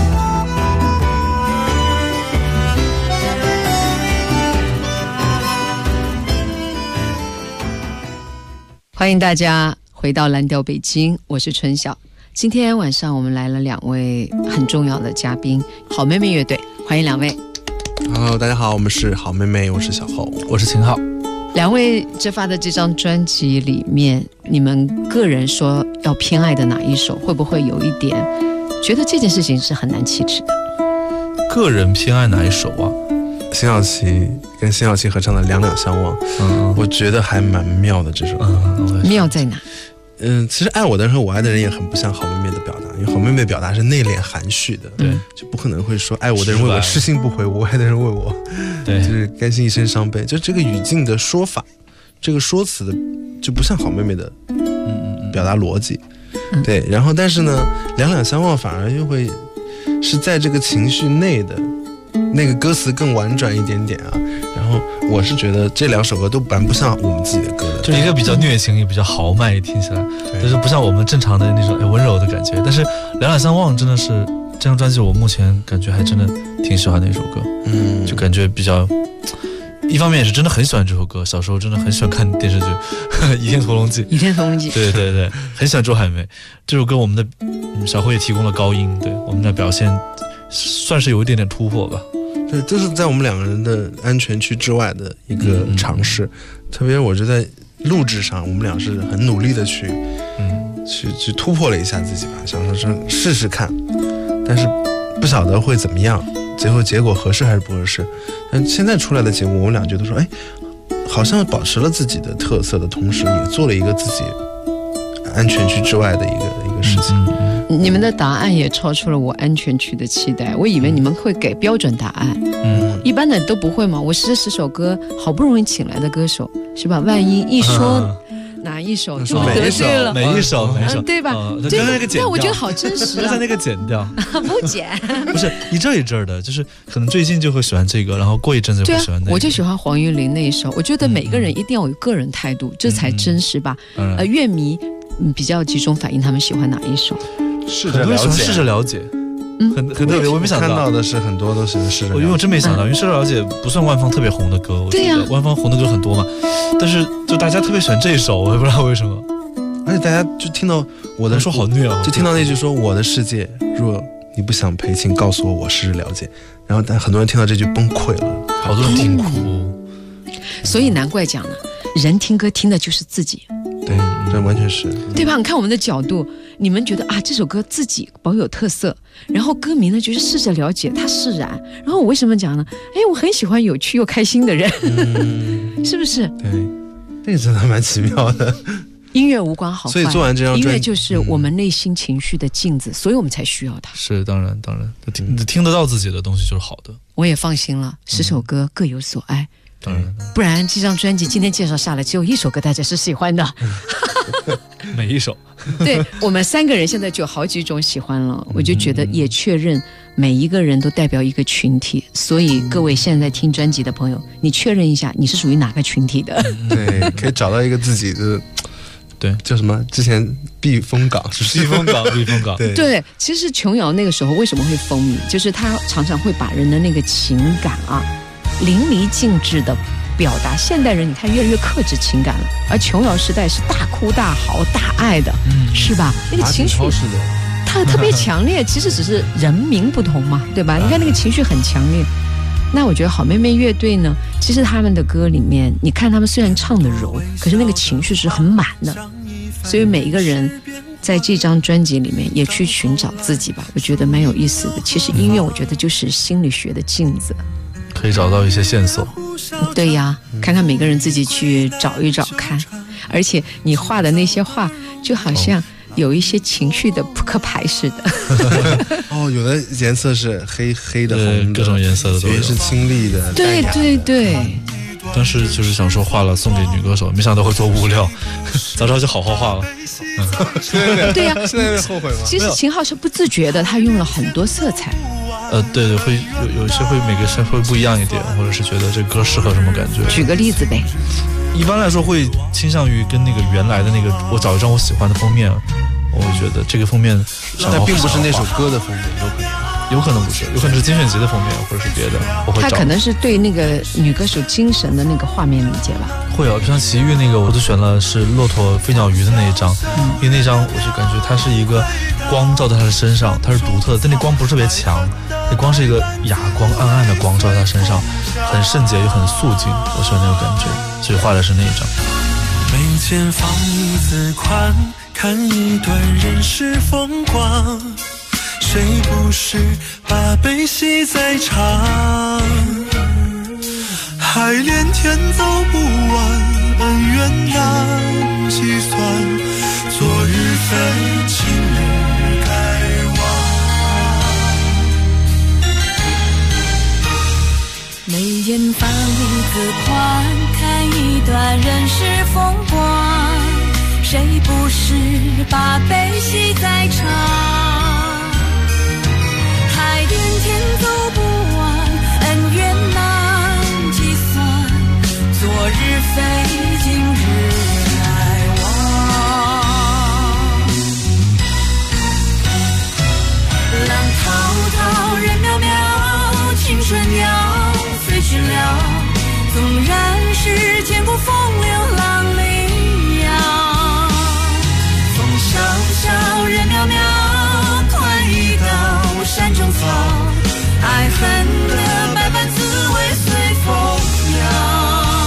Speaker 12: 欢迎大家回到蓝调北京，我是春晓。今天晚上我们来了2位很重要的嘉宾，好妹妹乐队，欢迎2位。
Speaker 13: Hello， 大家好，我们是好妹妹，我是小侯，
Speaker 14: 我是秦昊。
Speaker 12: 2位这发的这张专辑里面，你们个人说要偏爱的哪一首？会不会有一点觉得这件事情是很难启齿的？
Speaker 14: 个人偏爱哪一首啊？
Speaker 13: 辛晓琪跟辛晓琪合唱的《两两相望》，我觉得还蛮妙的这首歌。
Speaker 12: 妙在哪？
Speaker 13: 其实爱我的人和我爱的人也很不像好妹妹的表达，因为好妹妹表达是内敛含蓄的，
Speaker 14: 对，
Speaker 13: 就不可能会说爱我的人为我痴心不悔，我爱的人为我，
Speaker 14: 对，
Speaker 13: 就是甘心一生伤悲。就这个语境的说法，这个说辞的就不像好妹妹的表达逻辑，对。然后但是呢，两两相望反而又会是在这个情绪内的。那个歌词更婉转一点点啊，然后我是觉得这2首歌都蛮不像我们自己的歌的，
Speaker 14: 就一个比较虐情，也比较豪迈，听起来，但是不像我们正常的那种温柔的感觉。但是两两相望真的是这张专辑，我目前感觉还真的挺喜欢的一首歌，就感觉比较，一方面也是真的很喜欢这首歌，小时候真的很喜欢看电视剧《倚天屠龙记》，
Speaker 12: 倚天屠龙记，
Speaker 14: 对对对，很喜欢周海媚。这首歌我们的小辉也提供了高音，对我们的表现算是有一点点突破吧。
Speaker 13: 对，这是在我们2个人的安全区之外的一个尝试，特别我觉得在录制上，我们俩是很努力的去突破了一下自己吧，想说试试看，但是不晓得会怎么样，结果合适还是不合适。但现在出来的结果，我们俩觉得说，好像保持了自己的特色的同时，也做了一个自己安全区之外的一个事情。
Speaker 12: 你们的答案也超出了我安全区的期待，我以为你们会给标准答案，一般的都不会嘛。我这10首歌好不容易请来的歌手是吧？万一一说哪一首就得罪了，
Speaker 14: 每一首
Speaker 12: 对吧？
Speaker 14: 对，那个剪掉，
Speaker 12: 但我觉得好真实啊。
Speaker 14: 刚才那个剪掉，
Speaker 12: 不剪，
Speaker 14: 不是一阵一阵的，就是可能最近就会喜欢这个，然后过一阵子就会喜欢那个。
Speaker 12: 我就喜欢黄韵玲那一首，我觉得每个人一定要有个人态度，这才真实吧。乐迷比较集中反映他们喜欢哪一首。
Speaker 14: 试着了解，很特别。我没想到
Speaker 13: 看到的是很多都是试着了解，
Speaker 14: 因为我真没想到，因为试着了解不算万芳特别红的歌，
Speaker 12: 对呀，
Speaker 14: 万芳红的歌很多嘛，但是就大家特别喜欢这一首，我也不知道为什么。
Speaker 13: 而且大家就听到我的
Speaker 14: 说好虐啊，
Speaker 13: 就听到那句说我的世界，若你不想赔，请告诉我，我试着了解。然后但很多人听到这句崩溃了，
Speaker 14: 好多人听哭。
Speaker 12: 所以难怪讲了，人听歌听的就是自己。
Speaker 13: 对，这完全是，
Speaker 12: 对吧？你看我们的角度，你们觉得啊，这首歌自己保有特色，然后歌迷呢就是试着了解它释然。然后我为什么讲呢？我很喜欢有趣又开心的人，是不是？
Speaker 13: 对，这个真的蛮奇妙的。
Speaker 12: 音乐无关好坏，
Speaker 13: 所以做完这张专辑，
Speaker 12: 音乐就是我们内心情绪的镜子，所以我们才需要它。
Speaker 14: 是，当然，听得到自己的东西就是好的。
Speaker 12: 我也放心了，10首歌各有所爱。
Speaker 14: 当然，
Speaker 12: 不然这张专辑今天介绍下来，只有1首歌大家是喜欢的，
Speaker 14: 每一首。
Speaker 12: 对，我们3个人现在就有好几种喜欢了，我就觉得也确认每一个人都代表一个群体，所以各位现在听专辑的朋友，你确认一下你是属于哪个群体的。
Speaker 13: 对，可以找到一个自己的。
Speaker 14: 对，
Speaker 13: 叫什么？之前避风港是
Speaker 14: 避风港，避风港。
Speaker 12: 对，其实琼瑶那个时候为什么会风靡，就是她常常会把人的那个情感啊淋漓尽致的表达。现代人你看越来越克制情感了，而琼瑶时代是大哭大嚎大爱的，是吧？那个情绪它特别强烈，其实只是人名不同嘛，对吧？你看那个情绪很强烈。那我觉得好妹妹乐队呢，其实他们的歌里面，你看他们虽然唱的柔，可是那个情绪是很满的。所以每一个人在这张专辑里面也去寻找自己吧，我觉得蛮有意思的。其实音乐我觉得就是心理学的镜子，
Speaker 14: 可以找到一些线索。
Speaker 12: 对呀，看看每个人自己去找一找看。而且你画的那些画就好像有一些情绪的扑克牌似的。
Speaker 13: 有的颜色是黑的、红的，
Speaker 14: 各种颜色的都有，
Speaker 13: 有的是清丽的。
Speaker 12: 对对对，
Speaker 14: 当时就是想说画了送给女歌手，没想到会做物料，早知道就好好画了。
Speaker 12: 对呀，
Speaker 13: 现在后悔吗？
Speaker 12: 其实秦昊是不自觉的，他用了很多色彩。
Speaker 14: 对，会有一些会每个声会不一样一点，或者是觉得这歌适合什么感觉。
Speaker 12: 举个例子呗。
Speaker 14: 一般来说会倾向于跟那个原来的那个，我找一张我喜欢的封面，我会觉得这个封面，
Speaker 13: 但并不是那首歌的封面，
Speaker 14: 有可能不是，有可能是精选集的封面，或者是别的。我会找
Speaker 12: 他可能是对那个女歌手精神的那个画面理解吧。
Speaker 14: 会有，像齐豫那个，我都选了是骆驼飞鸟鱼的那一张，因为那张我就感觉它是一个光照在他的身上，它是独特的，但那光不是特别强，那光是一个哑光，暗暗的光照在他身上，很圣洁又很肃静，我喜欢那种感觉，所以画的是那一张。
Speaker 15: 眉间放一字宽，看一段人世风光，谁不是把悲喜在尝？海连天走不完，恩怨难计算，昨日非今日该忘。
Speaker 16: 眉间放一字宽，看一段人世风光，谁不是把悲喜在尝？海连天走不完，恩怨难计算，昨日非今日该忘。浪滔滔人渺渺，青春要飞去了，纵然是千古风流浪里摇。风萧萧人渺渺，宽一刀山中草，爱恨的百般滋味随风摇。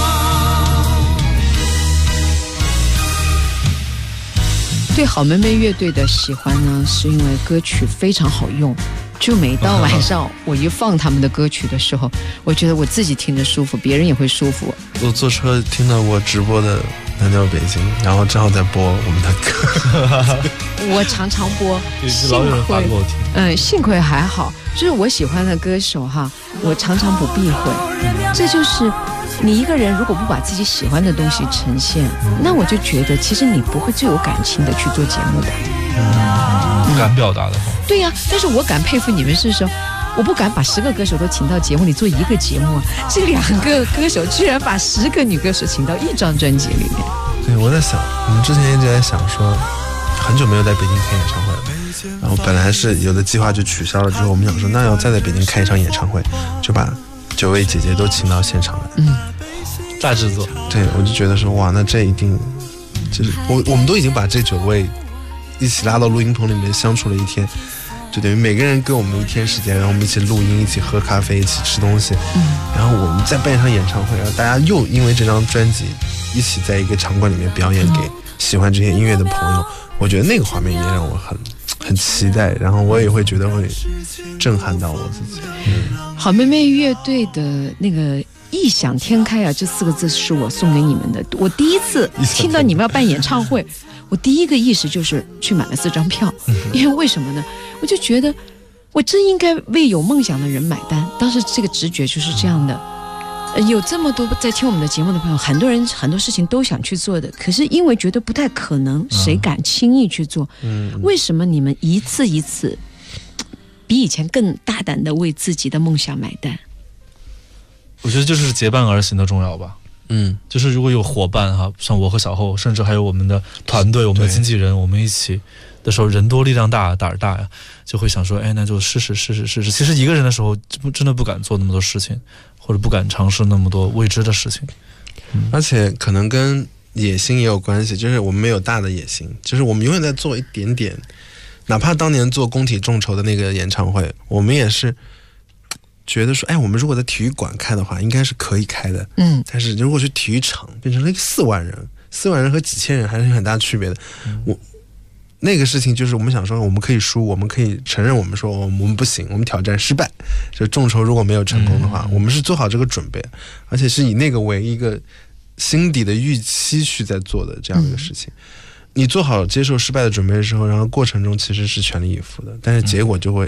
Speaker 12: 对好妹妹乐队的喜欢呢，是因为歌曲非常好用，就每到晚上我一放他们的歌曲的时候，我觉得我自己听着舒服，别人也会舒服。
Speaker 13: 我坐车听到我直播的蓝调北京，然后正好在播我们的歌。
Speaker 12: 我常常播，
Speaker 14: 老有人发给我听。
Speaker 12: 幸亏还好，就是我喜欢的歌手哈，我常常不避讳。这就是你一个人如果不把自己喜欢的东西呈现，那我就觉得其实你不会最有感情的去做节目的。
Speaker 14: 不敢表达的话。
Speaker 12: 对呀，但是我敢佩服你们是说，我不敢把10个歌手都请到节目里做一个节目，这2个歌手居然把10个女歌手请到一张专辑里面。
Speaker 13: 对，我在想，我们之前一直在想说，很久没有在北京开演唱会了，然后本来是有的计划就取消了，之后我们想说，那要再在北京开一场演唱会，就把9位姐姐都请到现场来。
Speaker 14: 大制作。
Speaker 13: 对，我就觉得说，哇，那这一定就是我们都已经把这9位一起拉到录音棚里面相处了1天，就等于每个人给我们1天时间，然后我们一起录音，一起喝咖啡，一起吃东西，然后我们再办一场演唱会，然后大家又因为这张专辑一起在一个场馆里面表演给喜欢这些音乐的朋友，我觉得那个画面也让我很期待，然后我也会觉得会震撼到我自己。
Speaker 12: 好妹妹乐队的那个异想天开啊，这4个字是我送给你们的。我第一次听到你们要办演唱会，我第一个意识就是去买了4张票，因为为什么呢？我就觉得我真应该为有梦想的人买单，当时这个直觉就是这样的。有这么多在听我们的节目的朋友，很多人很多事情都想去做的，可是因为觉得不太可能，谁敢轻易去做？为什么你们一次一次比以前更大胆的为自己的梦想买单？
Speaker 14: 我觉得就是结伴而行的重要吧。就是如果有伙伴哈，像我和小后，甚至还有我们的团队、我们的经纪人，我们一起的时候，人多力量大，胆儿大呀，就会想说，哎，那就试试。其实一个人的时候，真的不敢做那么多事情，或者不敢尝试那么多未知的事情。
Speaker 13: 而且可能跟野心也有关系，就是我们没有大的野心，就是我们永远在做一点点，哪怕当年做工体众筹的那个演唱会，我们也是觉得说，哎，我们如果在体育馆开的话，应该是可以开的。但是如果去体育场变成了4万人和几千人还是有很大区别的。那个事情就是我们想说，我们可以输，我们可以承认我们说我们不行，我们挑战失败。就众筹如果没有成功的话，我们是做好这个准备，而且是以那个为一个心底的预期去在做的这样的一个事情。你做好接受失败的准备的时候，然后过程中其实是全力以赴的，但是结果就会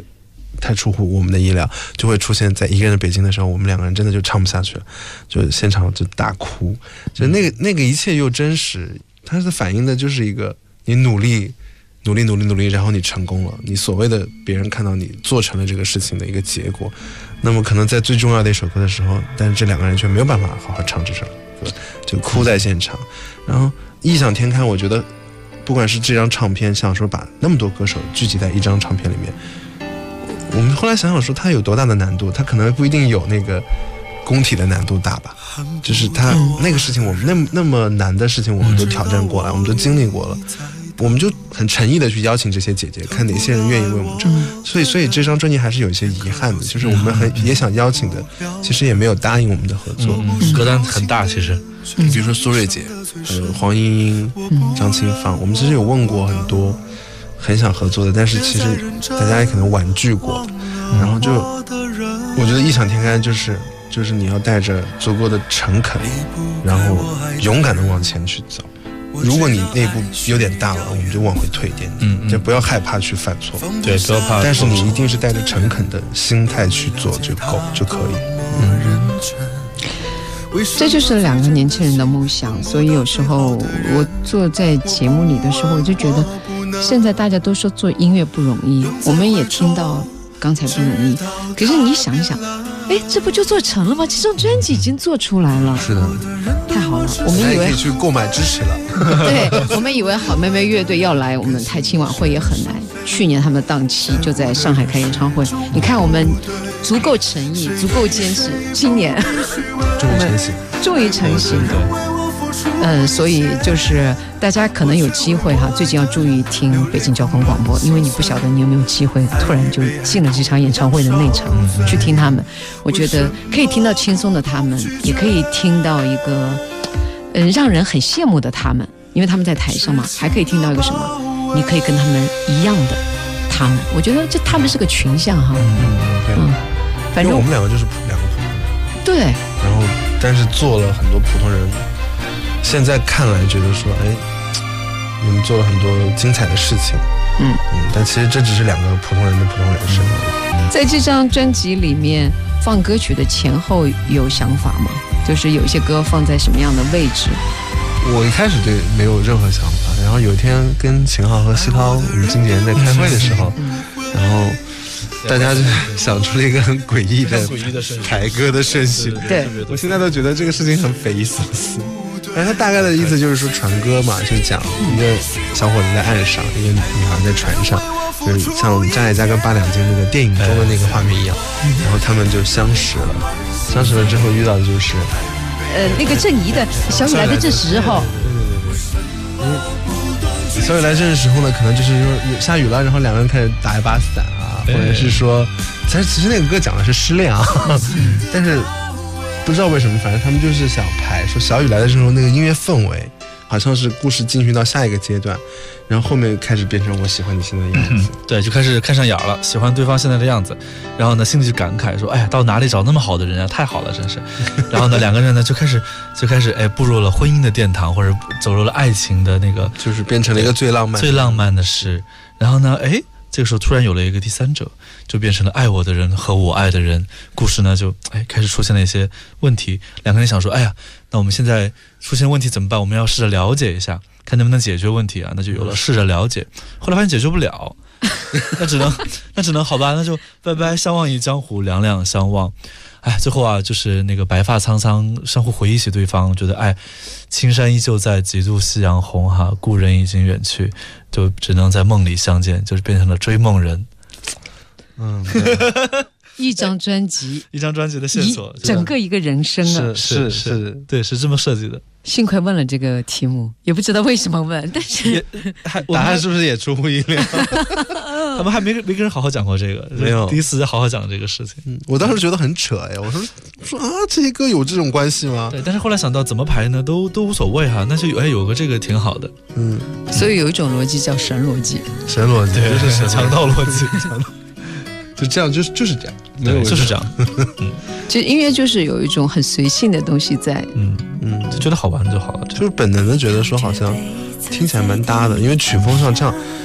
Speaker 13: 太出乎我们的意料，就会出现在一个人的北京的时候，我们两个人真的就唱不下去了，就现场就大哭，就那个一切又真实，它是反映的就是一个你努力，然后你成功了，你所谓的别人看到你做成了这个事情的一个结果。那么可能在最重要的一首歌的时候，但是这两个人却没有办法好好唱这首歌，就哭在现场。然后异想天开，我觉得不管是这张唱片，想说把那么多歌手聚集在一张唱片里面，我们后来想想说它有多大的难度，它可能不一定有那个工体的难度大吧，就是它那个事情我们那么难的事情我们都挑战过来，我们都经历过了，我们就很诚意的去邀请这些姐姐，看哪些人愿意为我们唱。所以这张专辑还是有一些遗憾的，就是我们也想邀请的，其实也没有答应我们的合作。
Speaker 14: 歌单很大，其实，
Speaker 13: 比如说苏芮姐，黄莺莺、张清芳，我们其实有问过很多很想合作的，但是其实大家也可能婉拒过。然后就我觉得异想天开就是你要带着足够的诚恳，然后勇敢的往前去走。如果你那一步有点大了，我们就往回退一点点，就不要害怕去犯错，
Speaker 14: 对，不要怕。
Speaker 13: 但是你一定是带着诚恳的心态去做就可以。
Speaker 12: 这就是两个年轻人的梦想，所以有时候我坐在节目里的时候，我就觉得现在大家都说做音乐不容易，我们也听到刚才不容易，可是你想想，这不就做成了吗？这张专辑已经做出来了，
Speaker 13: 是的，
Speaker 12: 太好了。我们以为
Speaker 13: 可以去购买支持了。
Speaker 12: 对，我们以为好妹妹乐队要来我们台庆晚会也很难，去年他们的档期就在上海开演唱会。你看我们足够诚意，足够坚持，今年终于成型。所以就是大家可能有机会哈，最近要注意听北京交通广播，因为你不晓得你有没有机会突然就进了这场演唱会的内场去听他们。我觉得可以听到轻松的他们，也可以听到一个让人很羡慕的他们，因为他们在台上嘛，还可以听到一个什么，你可以跟他们一样的他们。我觉得他们是个群像哈。反正
Speaker 13: 我们两个就是两个普通人。
Speaker 12: 对。
Speaker 13: 然后但是做了很多普通人。现在看来觉得说，你们做了很多精彩的事情，但其实这只是两个普通人的普通人生。
Speaker 12: 在这张专辑里面放歌曲的前后有想法吗？就是有一些歌放在什么样的位置？
Speaker 13: 我一开始对没有任何想法，然后有一天跟秦昊和西涛我们经纪人在开会的时候，然后大家就想出了一个很诡异的台歌的顺序。
Speaker 12: 对，
Speaker 13: 我现在都觉得这个事情很匪夷所思。但他大概的意思就是说船歌嘛，就讲一个小伙子在岸上，一个女孩在船上，就是像张艾嘉跟八两金那个电影中的那个画面一样，然后他们就相识了之后遇到的就是
Speaker 12: 那个郑怡的小雨来的这时候，
Speaker 13: 小雨来这时候呢，可能就是说下雨了，然后两个人开始打一把伞啊，或者是说其实那个歌讲的是失恋啊，但是不知道为什么，反正他们就是想排说小雨来的时候那个音乐氛围好像是故事进行到下一个阶段，然后后面开始变成我喜欢你现在的样子。
Speaker 14: 对，就开始看上眼了，喜欢对方现在的样子，然后呢心里就感慨说，哎呀，到哪里找那么好的人啊，太好了，真是。然后呢两个人呢就开始步入了婚姻的殿堂，或者走入了爱情的那个，
Speaker 13: 就是变成了一个最浪漫的事。
Speaker 14: 然后呢这个时候突然有了一个第三者，就变成了爱我的人和我爱的人，故事呢就开始出现了一些问题。两个人想说，哎呀，那我们现在出现问题怎么办？我们要试着了解一下，看能不能解决问题啊。那就有了试着了解，后来发现解决不了，那只能好吧，那就拜拜，相忘于江湖，两两相望。最后啊，就是那个白发苍苍，相互回忆起对方，觉得青山依旧在，几度夕阳红哈，故人已经远去，就只能在梦里相见，就是变成了追梦人。
Speaker 12: 一张专辑
Speaker 14: 的线索，
Speaker 12: 整个一个人生啊，
Speaker 14: 是，对，是这么设计的。
Speaker 12: 幸亏问了这个题目，也不知道为什么问，但是
Speaker 13: 答案是不是也出乎意料？
Speaker 14: 他们还没跟人好好讲过这个，
Speaker 13: 没有第
Speaker 14: 一次好好讲这个事情。
Speaker 13: 我当时觉得很扯呀，我说这些歌有这种关系吗？
Speaker 14: 对，但是后来想到怎么排呢，都无所谓哈，那就有个这个挺好的。
Speaker 12: 所以有一种逻辑叫神逻辑，
Speaker 14: 对，就是强盗逻辑，
Speaker 13: 就这样，就是这样，
Speaker 14: 对，就是这样。
Speaker 12: 其实音乐就是有一种很随性的东西在，
Speaker 14: 就觉得好玩就好了，
Speaker 13: 就是本能的觉得说好像听起来蛮搭的，因为曲风上这样，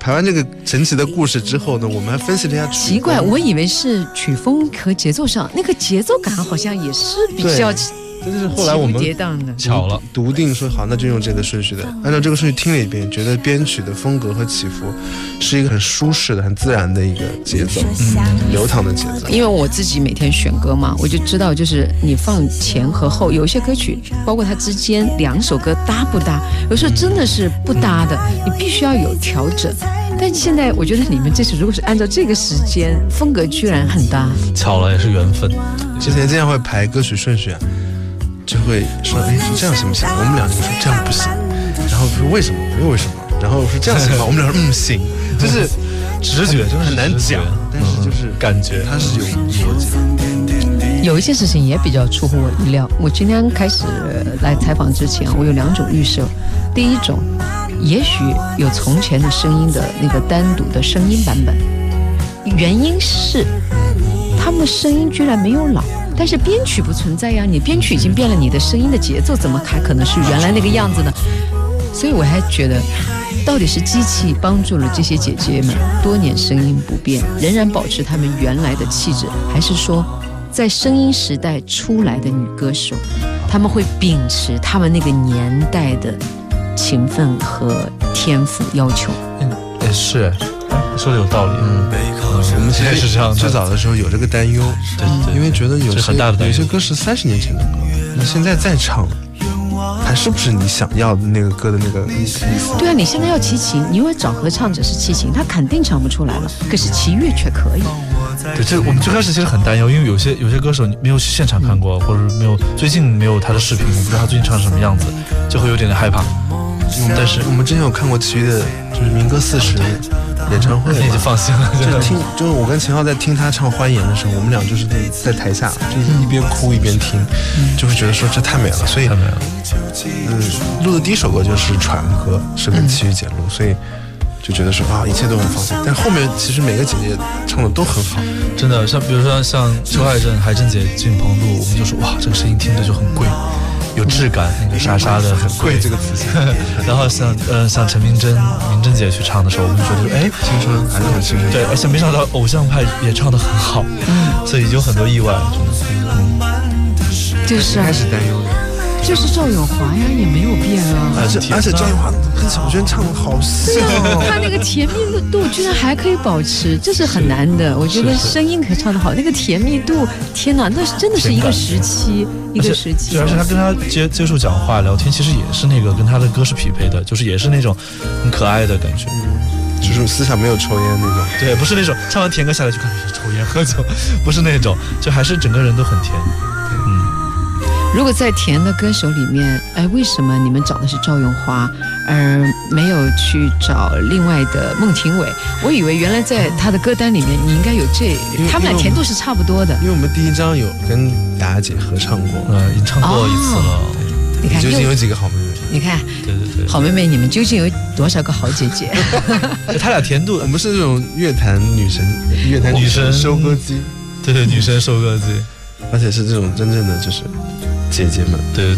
Speaker 13: 排完这个神奇的故事之后呢，我们还分析了一下曲风。
Speaker 12: 奇怪，我以为是曲风和节奏上，那个节奏感好像也是比较。
Speaker 13: 这就是后来我们
Speaker 14: 巧了
Speaker 13: 笃定说好，那就用这个顺序的，按照这个顺序听了一遍，觉得编曲的风格和起伏是一个很舒适的、很自然的一个节奏，流淌的节奏。
Speaker 12: 因为我自己每天选歌嘛，我就知道，就是你放前和后，有些歌曲包括它之间两首歌搭不搭，有时候真的是不搭的，你必须要有调整。但现在我觉得你们这次如果是按照这个时间，风格居然很搭，
Speaker 14: 巧了，也是缘分。
Speaker 13: 之前经常会排歌曲顺序啊。就会说，哎，是这样行不行？我们俩就说这样不行，然后说为什么？又为什么？然后说这样行吗？我们俩说行，就是
Speaker 14: 直觉，真的
Speaker 13: 很难讲，但是就是
Speaker 14: 感觉
Speaker 13: 它是有逻辑的。
Speaker 12: 有一件事情也比较出乎我意料。我今天开始来采访之前，我有2种预设。第一种，也许有从前的声音的那个单独的声音版本，原因是他们的声音居然没有老。但是编曲不存在呀，你编曲已经变了，你的声音的节奏怎么还可能是原来那个样子呢？所以我还觉得，到底是机器帮助了这些姐姐们多年声音不变，仍然保持她们原来的气质，还是说，在声音时代出来的女歌手，她们会秉持她们那个年代的勤奋和天赋要求？
Speaker 14: 也是。说的有道理，
Speaker 13: 我们其实
Speaker 14: 是这样，
Speaker 13: 最早的时候有这个担忧，
Speaker 14: 对，
Speaker 13: 因为觉得有些歌是30年前的歌，那现在再唱，还是不是你想要的那个歌的那个意思？
Speaker 12: 对啊，你现在要齐秦，你因为找合唱者是齐秦，他肯定唱不出来了，可是齐豫却可以。
Speaker 14: 对，这我们最开始其实很担忧，因为有些歌手你没有现场看过，或者没有最近没有他的视频，我不知道他最近唱什么样子，就会有点害怕。
Speaker 13: 但是我们之前有看过齐豫的，就是民歌40演唱会，
Speaker 14: 那就放心了。
Speaker 13: 就是我跟秦昊在听他唱《欢颜》的时候，我们俩就是在台下，就是一边哭一边听，就会觉得说这太美了。所以
Speaker 14: 太美了。
Speaker 13: 录的第一首歌就是《船歌》，是跟齐豫姐录，所以就觉得说啊，一切都很放心。但后面其实每个姐姐唱的都很好，
Speaker 14: 真的。像比如说像邱海珍姐进棚录，我们就说哇，这个声音听着就很贵。有质感，那个沙沙的，很
Speaker 13: 贵这个词。
Speaker 14: 然后像陈明真姐去唱的时候，我们就觉得哎，
Speaker 13: 青春还是很青春。
Speaker 14: 对，而且没想到偶像派也唱得很好，所以有很多意外，真的。
Speaker 12: 就是
Speaker 13: 开始担忧的。
Speaker 12: 就是赵咏华呀，也没有变啊。
Speaker 13: 而且赵咏华跟小娟唱的好像，
Speaker 12: 她那个甜蜜度居然还可以保持，这是很难的。我觉得声音可以唱得好，那个甜蜜度，天哪，那是真的是一个时期，一个时期。
Speaker 14: 而且他跟他接触讲话聊天，其实也是那个跟他的歌是匹配的，就是也是那种很可爱的感觉。
Speaker 13: 就是私下没有抽烟那种，
Speaker 14: 对，不是那种唱完甜歌下来就开始抽烟喝酒，不是那种，就还是整个人都很甜。
Speaker 12: 如果在甜的歌手里面，哎，为什么你们找的是赵咏华，而没有去找另外的孟庭苇？我以为原来在他的歌单里面，你应该有他们俩甜度是差不多的。
Speaker 13: 因为我们第一张有跟雅姐合唱过，
Speaker 14: 已经唱过一次了。
Speaker 12: 你看，
Speaker 13: 究竟有几个好妹妹？
Speaker 12: 你看，
Speaker 14: 对，
Speaker 12: 好妹妹，你们究竟有多少个好姐姐？
Speaker 14: 他俩甜度，
Speaker 13: 我们是这种乐坛女神收割机，
Speaker 14: 对，女神收割机，
Speaker 13: 而且是这种真正的就是姐姐们，
Speaker 14: 对。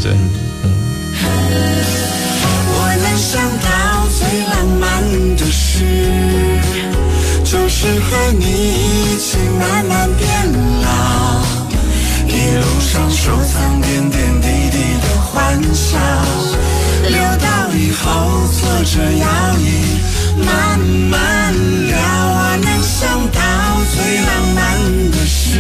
Speaker 16: 我能想到最浪漫的事，就是和你一起慢慢变老，一路上收藏点点滴滴的欢笑，留到以后坐着摇椅慢慢聊。我能想到最浪漫的事，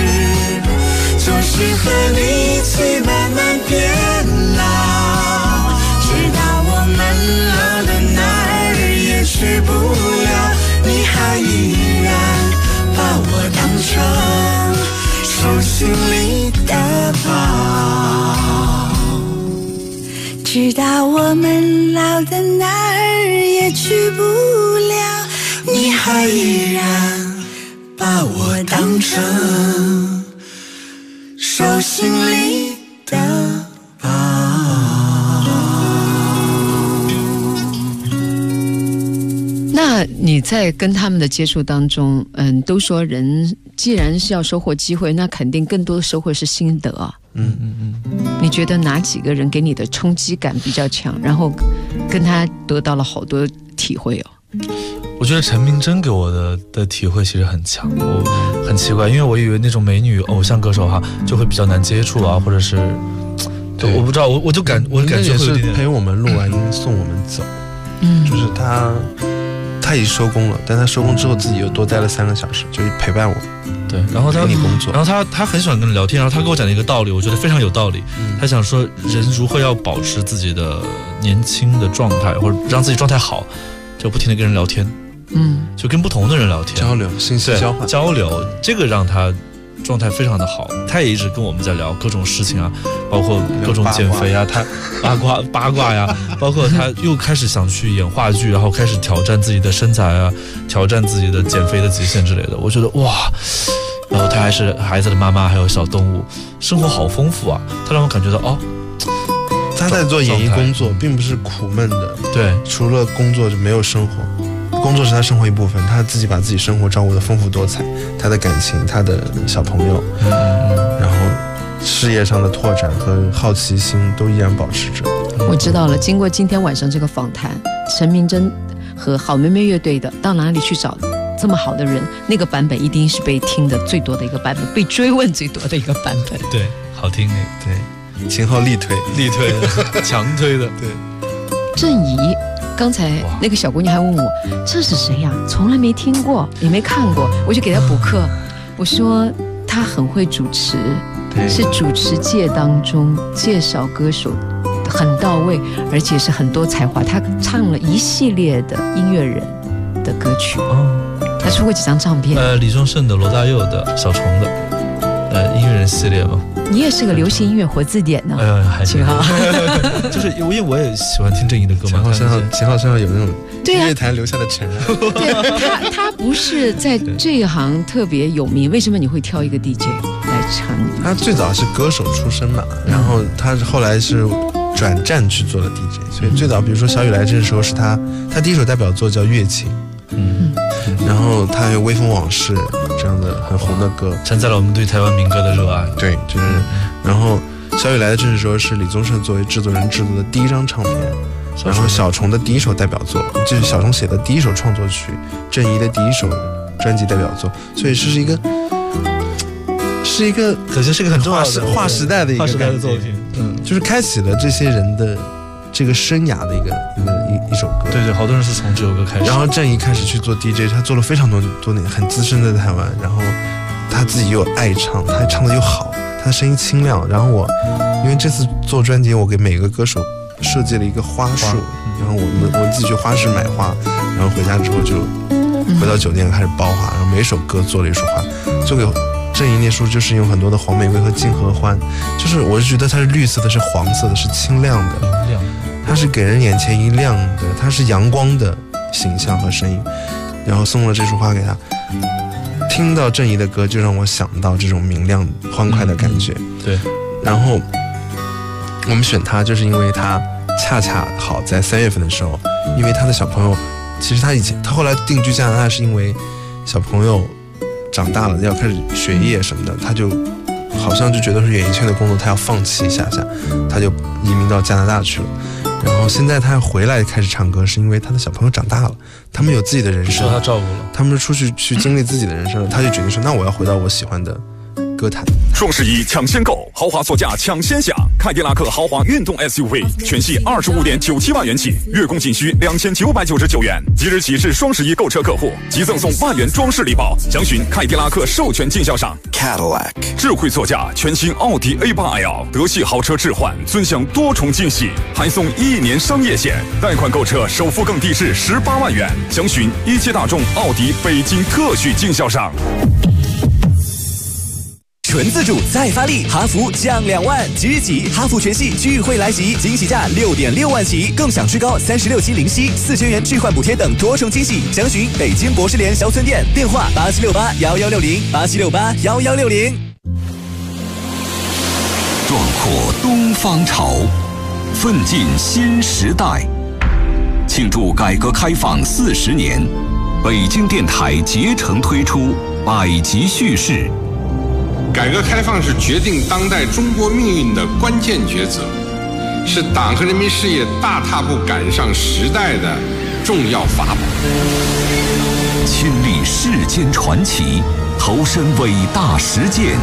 Speaker 16: 就是和你一起慢慢变老，直到我们老的哪儿也去不了，你还依然把我当成手心里的宝，直到我们老的哪儿也去不了，你还依然把我当成手心里的宝。
Speaker 12: 那你在跟他们的接触当中，都说人既然是要收获机会，那肯定更多的收获是心得。你觉得哪几个人给你的冲击感比较强，然后跟他得到了好多体会哦？
Speaker 14: 我觉得陈明真给我的体会其实很强，我很奇怪，因为我以为那种美女偶像歌手哈就会比较难接触啊，或者是，我不知道，我感觉
Speaker 13: 也是陪我们录完音送我们走，就是他已经收工了，但他收工之后自己又多待了3个小时，就陪伴我。
Speaker 14: 对，然后
Speaker 13: 陪你工作，
Speaker 14: 然后他很喜欢跟人聊天，然后他跟我讲了一个道理，我觉得非常有道理。他想说人如何要保持自己的年轻的状态，或者让自己状态好，就不停地跟人聊天，就跟不同的人聊天，
Speaker 13: 交流，信息交换，
Speaker 14: 交流，这个让他状态非常的好。他也一直跟我们在聊各种事情啊，包括各种减肥啊，他八卦呀，包括他又开始想去演话剧，然后开始挑战自己的身材啊，挑战自己的减肥的极限之类的。我觉得哇，然后他还是孩子的妈妈，还有小动物，生活好丰富啊。他让我感觉到哦，
Speaker 13: 他在做演艺工作，并不是苦闷的。
Speaker 14: 对，
Speaker 13: 除了工作就没有生活，工作是他生活一部分，他自己把自己生活照顾得丰富多彩，他的感情，他的小朋友，然后事业上的拓展和好奇心都依然保持着。
Speaker 12: 我知道了，经过今天晚上这个访谈，陈明真和好妹妹乐队的到哪里去找这么好的人，那个版本一定是被听的最多的一个版本，被追问最多的一个版本。
Speaker 14: 对，好听的，
Speaker 13: 对，秦昊力推
Speaker 14: 的，强推的，
Speaker 13: 对。
Speaker 12: 郑怡，刚才那个小姑娘还问我这是谁呀？从来没听过，也没看过，我就给她补课。我说她很会主持，是主持界当中介绍歌手很到位，而且是很多才华。她唱了一系列的音乐人的歌曲，她出过几张唱片，
Speaker 14: 李宗盛的、罗大佑的、小虫的，音乐人系列嘛。
Speaker 12: 你也是个流行音乐活字典呢，秦昊。
Speaker 14: 就是因为我也喜欢听郑怡的歌嘛。
Speaker 13: 秦昊身上有那种音乐坛留下的尘埃。
Speaker 12: 对，他不是在这一行特别有名，为什么你会挑一个 DJ 来唱？
Speaker 13: 他最早是歌手出身嘛，然后他后来是转战去做了 DJ， 所以最早比如说小雨来这时候是他第一首代表作叫《月情》。然后他有《微风往事》这样的很红的歌，
Speaker 14: 承载了我们对台湾民歌的热爱。
Speaker 13: 对，就是，然后小雨来的这时候是李宗盛作为制作人制作的第一张唱片，然后小虫的第一首代表作，就是小虫写的第一首创作曲，郑怡的第一首专辑代表作，所以是一个，
Speaker 14: 可惜是个很重要的
Speaker 13: 划时代的一个
Speaker 14: 作品，
Speaker 13: 就是开启了这些人的这个生涯的一首歌。
Speaker 14: 对，好多人是从这首歌开始。
Speaker 13: 然后郑怡开始去做 DJ， 他做了非常多年，很资深的台湾。然后他自己又爱唱，他唱的又好，他的声音清亮。然后因为这次做专辑，我给每个歌手设计了一个花束，然后我自己去花市买花，然后回家之后就回到酒店开始包花，然后每首歌做了一束花，做给郑怡那束就是用很多的黄玫瑰和金合欢，就是我是觉得它是绿色的，是黄色的，是清亮的。它是给人眼前一亮的，它是阳光的形象和声音，然后送了这束花给他。听到郑怡的歌，就让我想到这种明亮欢快的感觉。
Speaker 14: 对，
Speaker 13: 然后我们选他，就是因为他恰恰好在3月份的时候，因为他的小朋友，其实他后来定居加拿大，是因为小朋友长大了要开始学业什么的，他就好像就觉得是演艺圈的工作他要放弃一下，他就移民到加拿大去了。然后现在他回来开始唱歌，是因为他的小朋友长大了，他们有自己的人生，
Speaker 14: 受他照顾了，
Speaker 13: 他们出去经历自己的人生了，他就决定说，那我要回到我喜欢的歌坛。
Speaker 17: 双11抢先购，豪华座驾抢先享，凯迪拉克豪华运动 SUV 全系25.97万元起，月供仅需2999元。即日起至双11购车客户，即赠送万元装饰礼包。详询凯迪拉克授权经销商 Cadillac。智慧座驾全新奥迪 A8L， 德系豪车置换，尊享多重惊喜，还送1年商业险，贷款购车首付更低至18万元。详询一汽大众奥迪北京特许经销商。
Speaker 21: 纯自主再发力，哈弗降2万，即日起哈弗全系聚会来袭，惊喜价6.6万起，更享最高36期零息，4000元置换补贴等多重惊喜。详询北京博士联销村店，电话87681160，87681160。
Speaker 2: 壮阔东方潮，奋进新时代。庆祝改革开放40年，北京电台竭诚推出百集叙事。
Speaker 1: 改革开放是决定当代中国命运的关键抉择，是党和人民事业大踏步赶上时代的重要法宝。
Speaker 2: 亲历世间传奇，投身伟大实践，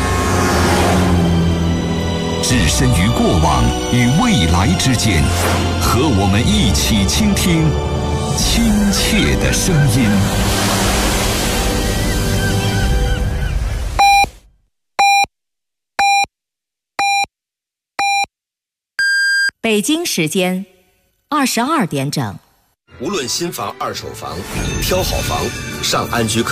Speaker 2: 置身于过往与未来之间，和我们一起倾听亲切的声音。
Speaker 5: 北京时间22点整。
Speaker 7: 无论新房、二手房，挑好房，上安居客。